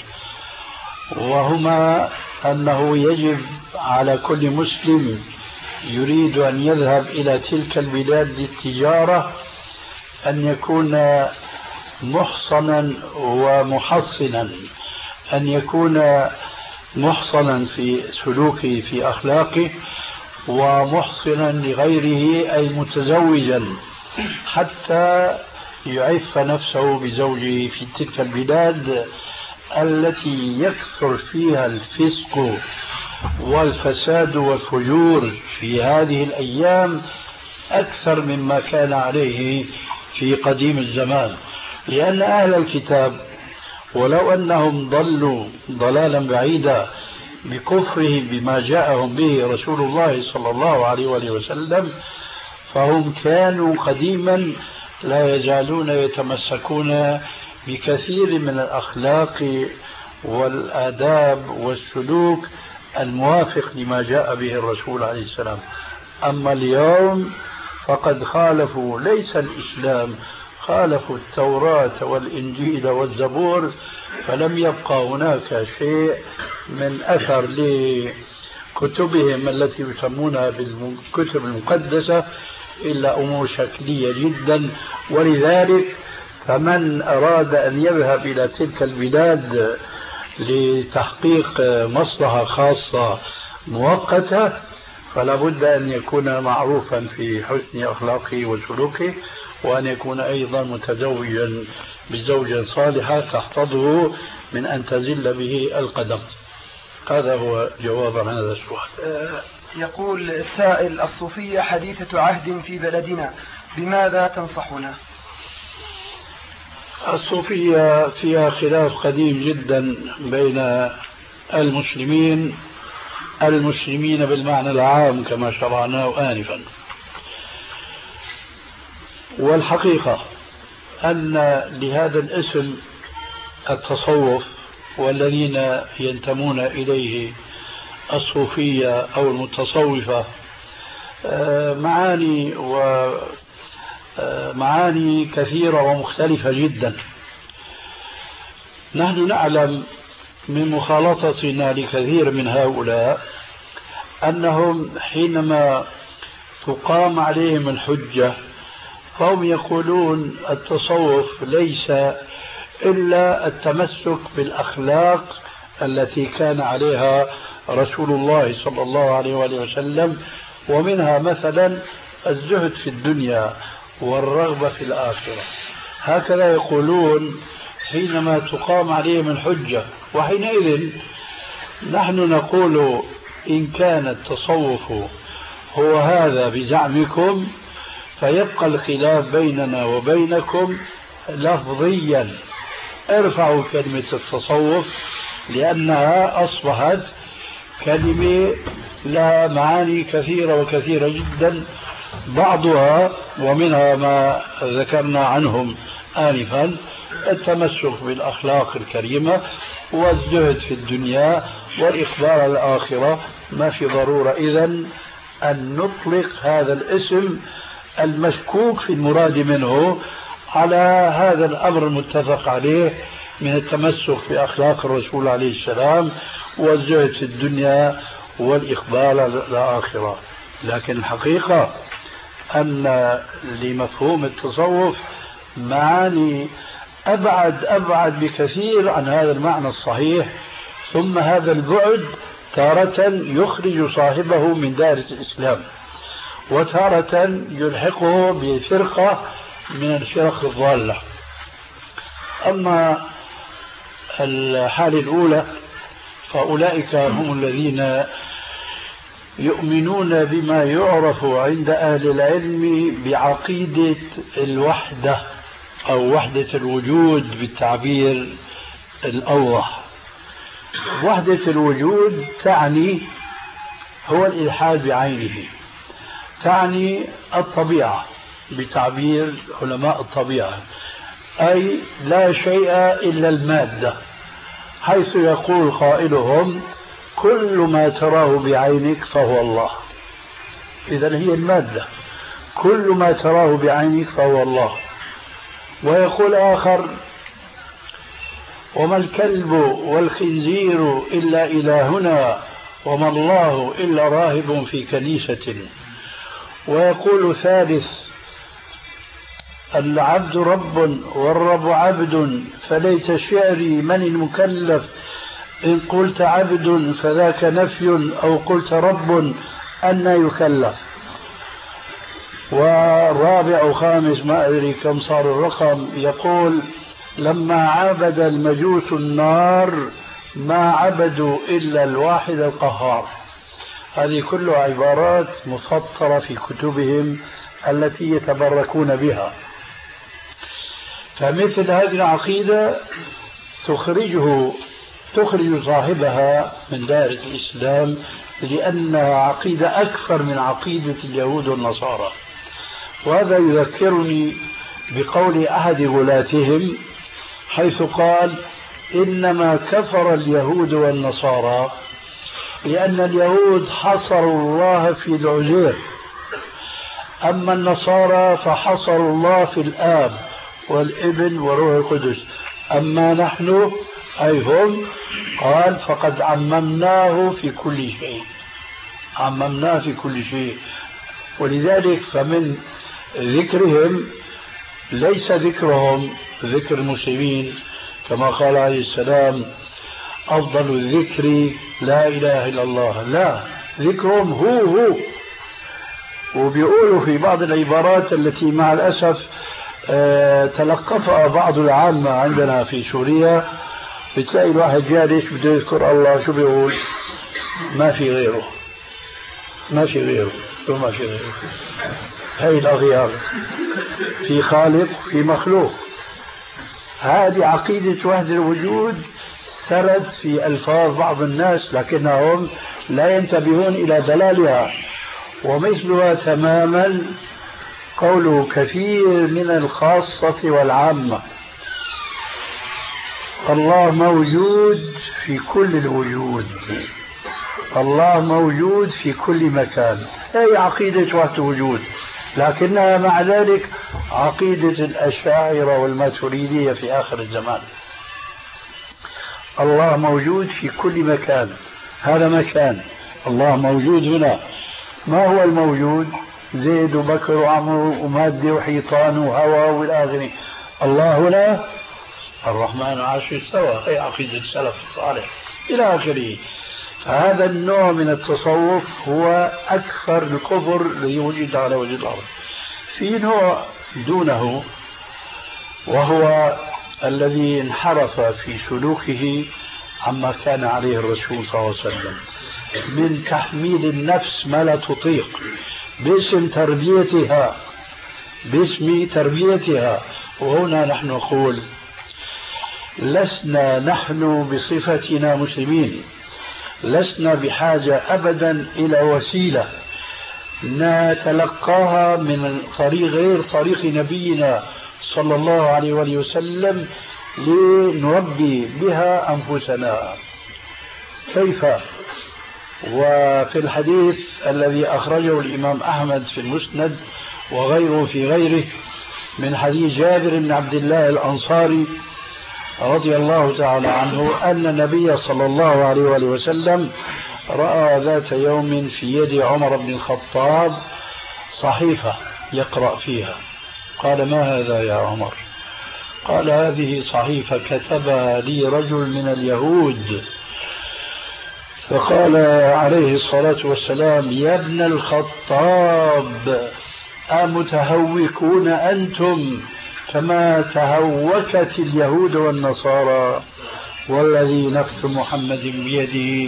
وهما أنه يجب على كل مسلم يريد أن يذهب إلى تلك البلاد للتجارة أن يكون محصنا ومحصنا، أن يكون محصنا في سلوكه في أخلاقه، ومحصنا لغيره أي متزوجا حتى يعف نفسه بزوجه في تلك البلاد التي يكثر فيها الفسق والفساد والفجور في هذه الأيام أكثر مما كان عليه في قديم الزمان. لأن أهل الكتاب ولو أنهم ضلوا ضلالا بعيدا بكفرهم بما جاءهم به رسول الله صلى الله عليه وآله وسلم، فهم كانوا قديما لا يزالون يتمسكون بكثير من الأخلاق والآداب والسلوك الموافق لما جاء به الرسول عليه السلام. أما اليوم فقد خالفوا ليس الإسلام، خالفوا التوراة والإنجيل والزبور، فلم يبقى هناك شيء من أثر لكتبهم التي يسمونها بالكتب المقدسة إلا أمور شكلية جدا. ولذلك فمن أراد أن يذهب إلى تلك البلاد لتحقيق مصلحة خاصة مؤقتة فلا بد أن يكون معروفا في حسن أخلاقه وسلوكه، وأن يكون أيضا متزوجا بزوجة صالحة تحفظه من أن تزل به القدم. هذا هو جواب عن هذا السؤال. يقول السائل: الصوفية حديثة عهد في بلدنا، بماذا تنصحنا؟ الصوفية فيها خلاف قديم جدا بين المسلمين المسلمين بالمعنى العام كما شرعناه آنفا. والحقيقة أن لهذا الاسم التصوف والذين ينتمون إليه الصوفية أو المتصوفة معاني ومعاني كثيرة ومختلفة جدا. نحن نعلم من مخالطتنا لكثير من هؤلاء أنهم حينما تقام عليهم الحجة فهم يقولون التصوف ليس إلا التمسك بالأخلاق التي كان عليها رسول الله صلى الله عليه وآله وسلم، ومنها مثلا الزهد في الدنيا والرغبة في الآخرة. هكذا يقولون حينما تقام عليهم الحجة. وحينئذ نحن نقول إن كان التصوف هو هذا بزعمكم فيبقى الخلاف بيننا وبينكم لفظيا. ارفعوا كلمة التصوف لأنها أصبحت كلمة لها معاني كثيرة وكثيرة جدا، بعضها ومنها ما ذكرنا عنهم آنفا التمسك بالأخلاق الكريمة والزهد في الدنيا والإقبال على الآخرة. ما في ضرورة إذن أن نطلق هذا الاسم المشكوك في المراد منه على هذا الأمر المتفق عليه من التمسك بأخلاق الرسول عليه السلام والزهد في الدنيا والإقبال على الآخرة. لكن الحقيقة أن لمفهوم التصوف معاني أبعد أبعد بكثير عن هذا المعنى الصحيح، ثم هذا البعد تارة يخرج صاحبه من دائرة الإسلام وتارة يلحقه بفرقة من الفرق الضالة. أما الحالة الأولى فأولئك هم الذين يؤمنون بما يعرف عند أهل العلم بعقيدة الوحدة أو وحدة الوجود بالتعبير الأوضح. وحدة الوجود تعني هو الإلحاد بعينه، تعني الطبيعة بتعبير علماء الطبيعة، أي لا شيء إلا المادة، حيث يقول قائلهم كل ما تراه بعينك فهو الله. إذن هي المادة، كل ما تراه بعينك فهو الله. ويقول آخر وما الكلب والخنزير إلا إلهنا وما الله إلا راهب في كنيسة. ويقول ثالث العبد رب والرب عبد فليت شعري من المكلف إن قلت عبد فذاك نفي أو قلت رب أن يكلف. والرابع وخامس ما أدري كم صار الرقم يقول لما عبد المجوس النار ما عبدوا إلا الواحد القهار. هذه كلها عبارات مسطرة في كتبهم التي يتبركون بها. فمثل هذه العقيدة تخرجه تخرج صاحبها من دائرة الإسلام، لأنها عقيدة أكثر من عقيدة اليهود والنصارى. وهذا يذكرني بقول أحد غلاتهم حيث قال إنما كفر اليهود والنصارى لأن اليهود حصروا الله في العزير، أما النصارى فحصروا الله في الآب والابن وروح القدس، أما نحن أي هم قال فقد عممناه في كل شيء، عممناه في كل شيء. ولذلك فمن ذكرهم ليس ذكرهم ذكر المسلمين كما قال عليه السلام أفضل الذكر لا إله إلا الله، لا، ذكرهم هو هو. وبيقولوا في بعض العبارات التي مع الأسف أه تلقفها بعض العامة عندنا في سوريا، بتلاقي الواحد جالس بده يذكر الله شو بيقول؟ ما في غيره، ما في غيره، شو ما في غيره؟ هاي الأغيار، في خالق في مخلوق. هذه عقيدة وحدة الوجود سرد في ألفاظ بعض الناس لكنهم لا ينتبهون إلى دلالها. ومثلها تماما قوله كثير من الخاصة والعامة الله موجود في كل الوجود، الله موجود في كل مكان. هي عقيدة وحدة الوجود، لكنها مع ذلك عقيدة الأشاعرة والماتريدية في آخر الزمان. الله موجود في كل مكان، هذا مكان، الله موجود هنا. ما هو الموجود؟ زيد وبكر وعمر ومادة وحيطان وهواء والآخرين. الله هنا الرحمن عرش استوى، هي عقيدة السلف الصالح إلى آخره. هذا النوع من التصوف هو أكثر الكفر الذي وجد على وجه الأرض. في نوع دونه وهو الذي انحرف في سلوكه عما كان عليه الرسول صلى الله عليه وسلم من تحميل النفس ما لا تطيق باسم تربيتها، باسم تربيتها. وهنا نحن نقول لسنا نحن بصفتنا مسلمين لسنا بحاجة أبدا إلى وسيلة نتلقاها من طريق غير طريق نبينا صلى الله عليه وآله وسلم لنربي بها أنفسنا. كيف؟ وفي الحديث الذي أخرجه الإمام أحمد في المسند وغيره في غيره من حديث جابر بن عبد الله الأنصاري رضي الله تعالى عنه أن النبي صلى الله عليه وآله وسلم رأى ذات يوم في يد عمر بن الخطاب صحيفة يقرأ فيها. قال ما هذا يا عمر؟ قال هذه صحيفة كتبها لي رجل من اليهود. فقال عليه الصلاة والسلام يا ابن الخطاب أمتهوكون أنتم كما تهوكت اليهود والنصارى والذي نفس محمد بيده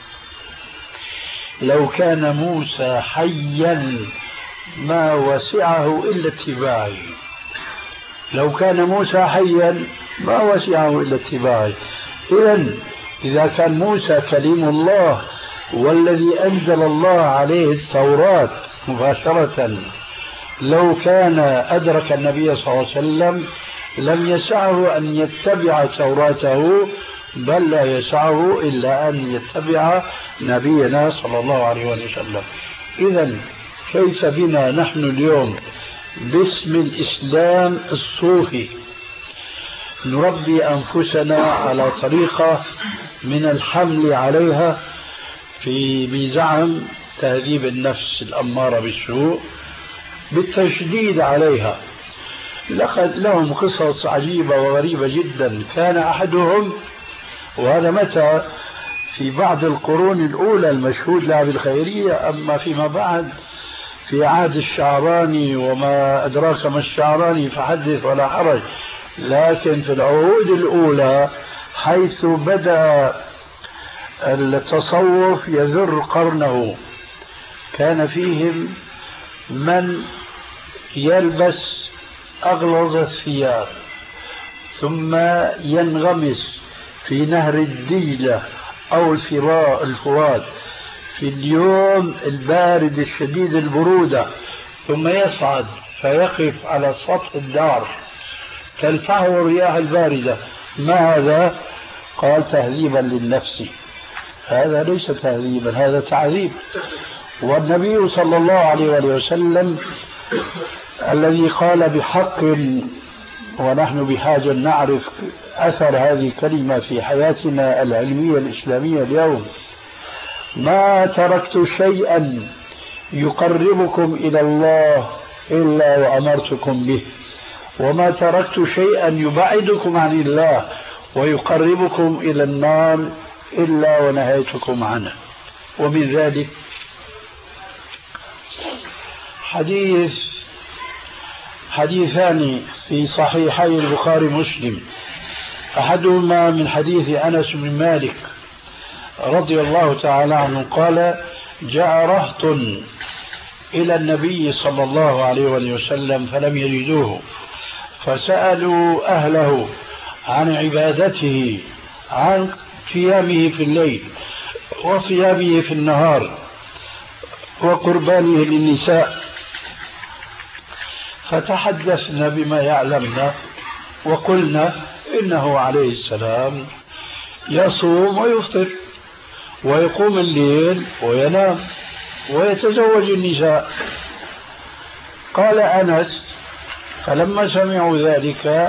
لو كان موسى حيا ما وسعه إلا اتباعي، لو كان موسى حيا ما وسعه إلا اتباعي. إذن إذا كان موسى كليم الله والذي أنزل الله عليه التوراة مباشرة لو كان أدرك النبي صلى الله عليه وسلم لم يسعه أن يتبع توراته، بل لا يسعه إلا أن يتبع نبينا صلى الله عليه وسلم. إذن كيف بنا نحن اليوم باسم الإسلام الصوفي نربي أنفسنا على طريقة من الحمل عليها في بزعم تهذيب النفس الأمارة بالسوء بالتشديد عليها؟ لقد لهم قصص عجيبة وغريبة جدا. كان أحدهم، وهذا متى في بعض القرون الأولى المشهود لها بالخيرية، أما فيما بعد في عهد الشعراني وما أدراك ما الشعراني فحدث ولا حرج، لكن في العهود الأولى حيث بدأ التصوف يذر قرنه، كان فيهم من يلبس أغلظ الثياب ثم ينغمس في نهر الدجلة أو الفراء الفرات في اليوم البارد الشديد البرودة، ثم يصعد فيقف على سطح الدار تلفعه الرياح الباردة. ما هذا؟ قال تهذيبا للنفس. هذا ليس تهذيبا، هذا تعذيب. والنبي صلى الله عليه وسلم الذي قال بحق، ونحن بحاجة نعرف أثر هذه الكلمة في حياتنا العلمية الإسلامية اليوم: ما تركت شيئا يقربكم إلى الله إلا وأمرتكم به، وما تركت شيئا يبعدكم عن الله ويقربكم إلى النار إلا ونهيتكم عنه. ومن ذلك حديث حديثان في صحيحي البخاري ومسلم، أحدهما من حديث أنس بن مالك رضي الله تعالى عنه قال: جاء رهط إلى النبي صلى الله عليه وسلم فلم يجدوه، فسألوا أهله عن عبادته، عن قيامه في الليل وصيامه في النهار وقربانه للنساء، فتحدثنا بما يعلمنا وقلنا إنه عليه السلام يصوم ويفطر ويقوم الليل وينام ويتزوج النساء. قال أنس: فلما سمعوا ذلك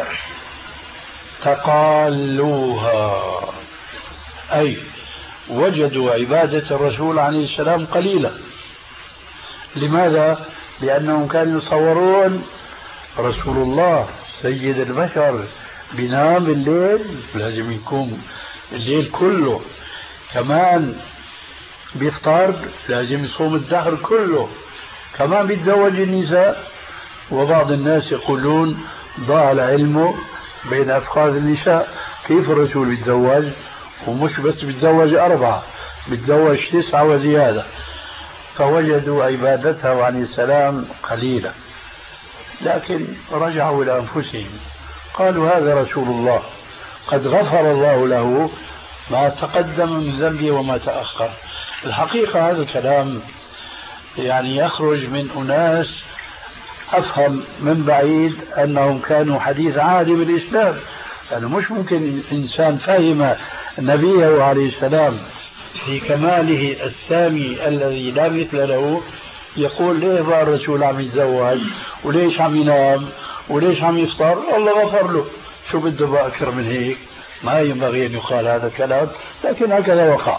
تقالوها، أي وجدوا عبادة الرسول عليه السلام قليلة. لماذا؟ لأنهم كانوا يصورون رسول الله سيد البشر بينام الليل، لازم يكون الليل كله، كمان بيفطر لازم يصوم الدهر كله، كمان بيتزوج النساء. وبعض الناس يقولون ضاع العلم بين أفخاذ النساء. كيف الرسول بيتزوج؟ ومش بس بيتزوج أربعة، بيتزوج تسعة وزيادة. فوجدوا عبادته عليه السلام قليلة، لكن رجعوا إلى أنفسهم قالوا: هذا رسول الله قد غفر الله له ما تقدم من ذنبه وما تأخر. الحقيقة هذا الكلام يعني يخرج من أناس أفهم من بعيد أنهم كانوا حديث عهد بالإسلام، يعني مش ممكن إنسان فهم نبيه عليه السلام في كماله السامي الذي لا مثل له يقول: ليه بقى الرسول عم يتزوج وليش عم ينام وليش عم يفطر؟ الله غفر له. شو بده بقى أكثر من هيك؟ ما ينبغي أن يقال هذا الكلام، لكن هكذا وقع.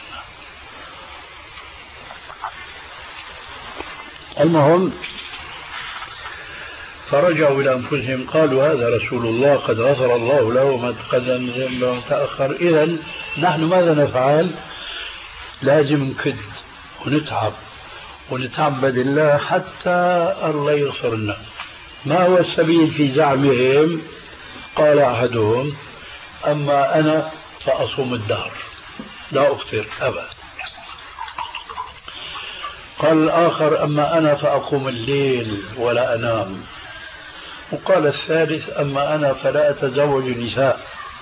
المهم فرجعوا إلى أنفسهم قالوا: هذا رسول الله قد غفر الله له ما تقدم من ذنبه وما تأخر. إذن نحن ماذا نفعل؟ لازم نكد ونتعب ونتعبد الله حتى الله يغفر لنا. ما هو السبيل في زعمهم؟ قال أحدهم: أما أنا فأصوم الدهر لا أفطر أبدا. قال الآخر: أما أنا فأقوم الليل ولا أنام. وقال الثالث: أما أنا فلا أتزوج النساء.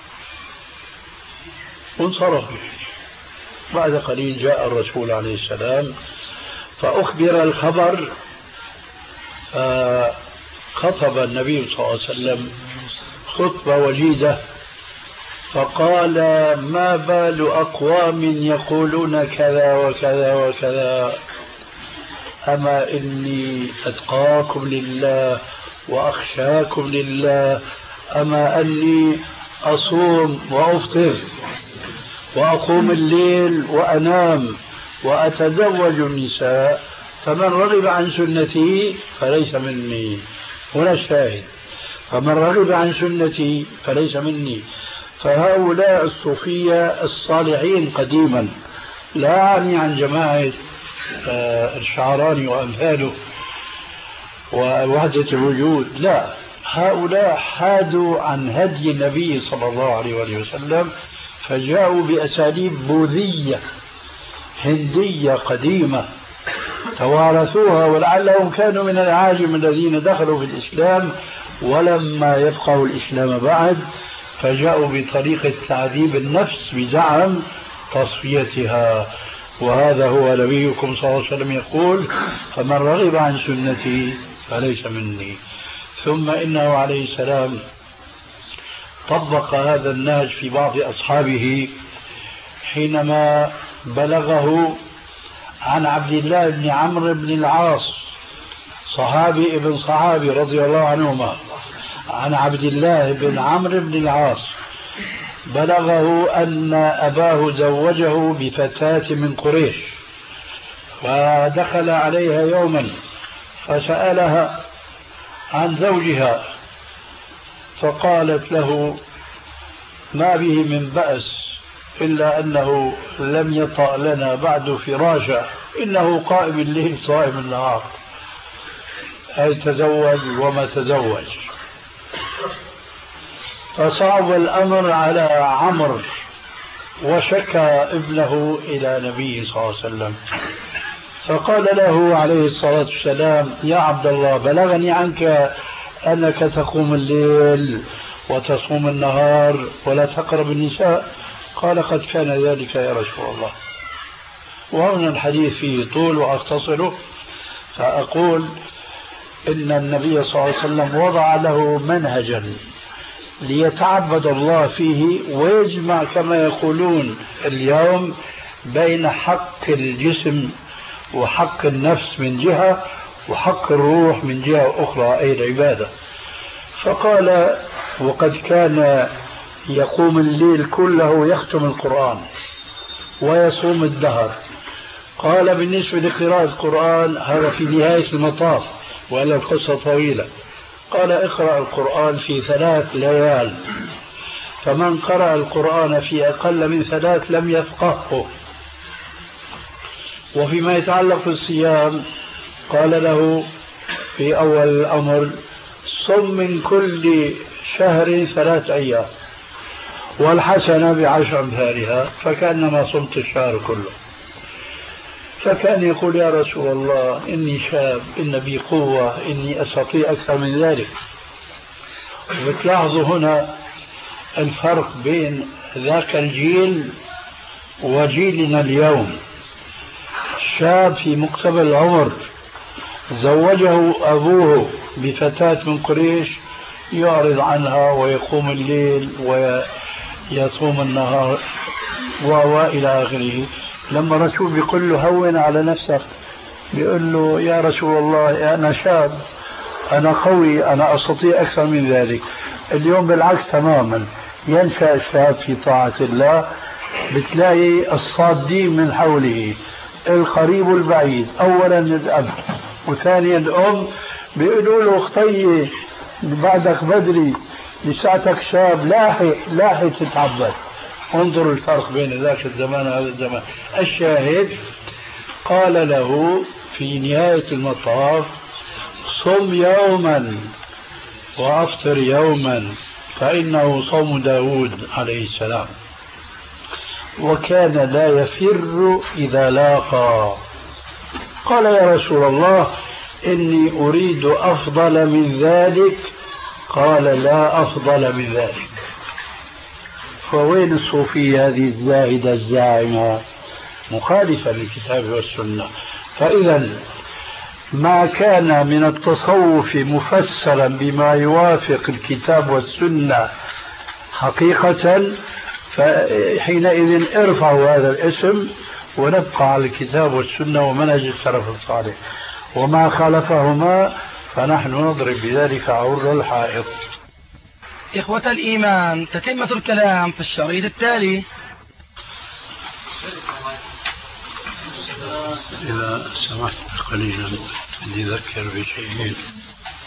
وانصرفوا. بعد قليل جاء الرسول عليه السلام فأخبر الخبر، فخطب النبي صلى الله عليه وسلم خطبة وجيزة فقال: ما بال أقوام يقولون كذا وكذا وكذا، أما إني أتقاكم لله وأخشاكم لله، أما أني أصوم وأفطر وأقوم الليل وأنام وأتزوج النساء، فمن رغب عن سنتي فليس مني. هنا الشاهد: فمن رغب عن سنتي فليس مني. فهؤلاء الصوفية الصالحين قديما، لا أعني عن جماعة الشعراني وأمثاله ووحدة الوجود، لا، هؤلاء حادوا عن هدي النبي صلى الله عليه وسلم، فجاءوا بأساليب بوذية هندية قديمة توارثوها، ولعلهم كانوا من العاجم الذين دخلوا في الإسلام ولما يفقهوا الإسلام بعد، فجاءوا بطريقة تعذيب النفس بزعم تصفيتها. وهذا هو نبيكم صلى الله عليه وسلم يقول: فمن رغب عن سنتي فليس مني. ثم إنه عليه السلام طبق هذا النهج في بعض أصحابه حينما بلغه عن عبد الله بن عمرو بن العاص صحابي ابن صحابي رضي الله عنهما، عن عبد الله بن عمرو بن العاص بلغه أن أباه زوجه بفتاة من قريش، فدخل عليها يوما فسألها عن زوجها، فقالت له: ما به من بأس إلا أنه لم يطأ لنا بعد فراشا، إنه قائم الليل صائم النهار، أي تزوج وما تزوج. فصعب الأمر على عمرو وشكى ابنه إلى النبي صلى الله عليه وسلم، فقال له عليه الصلاة والسلام: يا عبد الله، بلغني عنك أنك تقوم الليل وتصوم النهار ولا تقرب النساء. قال: قد كان ذلك يا رسول الله. وهنا الحديث فيه طول وأختصره، فأقول إن النبي صلى الله عليه وسلم وضع له منهجا ليتعبد الله فيه ويجمع كما يقولون اليوم بين حق الجسم وحق النفس من جهة وحق الروح من جهة أخرى، أي العبادة. فقال: وقد كان يقوم الليل كله يختم القرآن ويصوم الدهر. قال: بالنسبة لقراءة القرآن هذا في نهاية المطاف، وإلا القصة طويلة. قال: اقرأ القرآن في ثلاث ليال، فمن قرأ القرآن في أقل من ثلاث لم يفقهه. وفيما يتعلق بالصيام قال له في أول الأمر: صم من كل شهر ثلاث أيام والحسنة بعشر أمثالها، فكأنما صمت الشهر كله. فكان يقول: يا رسول الله، إني شاب، إن بي قوة، إني أستطيع أكثر من ذلك. وتلاحظوا هنا الفرق بين ذاك الجيل وجيلنا اليوم. شاب في مقتبل العمر زوجه أبوه بفتاة من قريش، يعرض عنها ويقوم الليل ويصوم النهار وإلى آخره. لما رسول بيقول له: هون على نفسك، بيقول له: يا رسول الله، أنا شاب، أنا قوي، أنا أستطيع أكثر من ذلك. اليوم بالعكس تماما، ينشأ الشاب في طاعة الله، بتلاقي الصادين من حوله، القريب والبعيد، أولا الأب وثانيا الأم، بيقولوا له: اختي بعدك بدري، لساعتك شاب، لاحق لاحق تتعبد. انظروا الفرق بين ذاك الزمان وهذا الزمان. الشاهد قال له في نهاية المطاف: صم يوما وأفطر يوما، فإنه صوم داود عليه السلام، وكان لا يفر إذا لاقى. قال: يا رسول الله، إني أريد أفضل من ذلك. قال: لا أفضل من ذلك. فوين الصوفية هذه الزاهدة الزاعمة؟ مخالفة للكتاب والسنة. فإذا ما كان من التصوف مفسرا بما يوافق الكتاب والسنة حقيقة، فحينئذ ارفعوا هذا الاسم ونبقى على الكتاب والسنة ومنهج السلف الصالح، وما خالفهما فنحن نضرب بذلك عرض الحائط. إخوة الإيمان، تتمة الكلام في الشريط التالي. إذا سمحت قليلا بدي أذكر بشيء.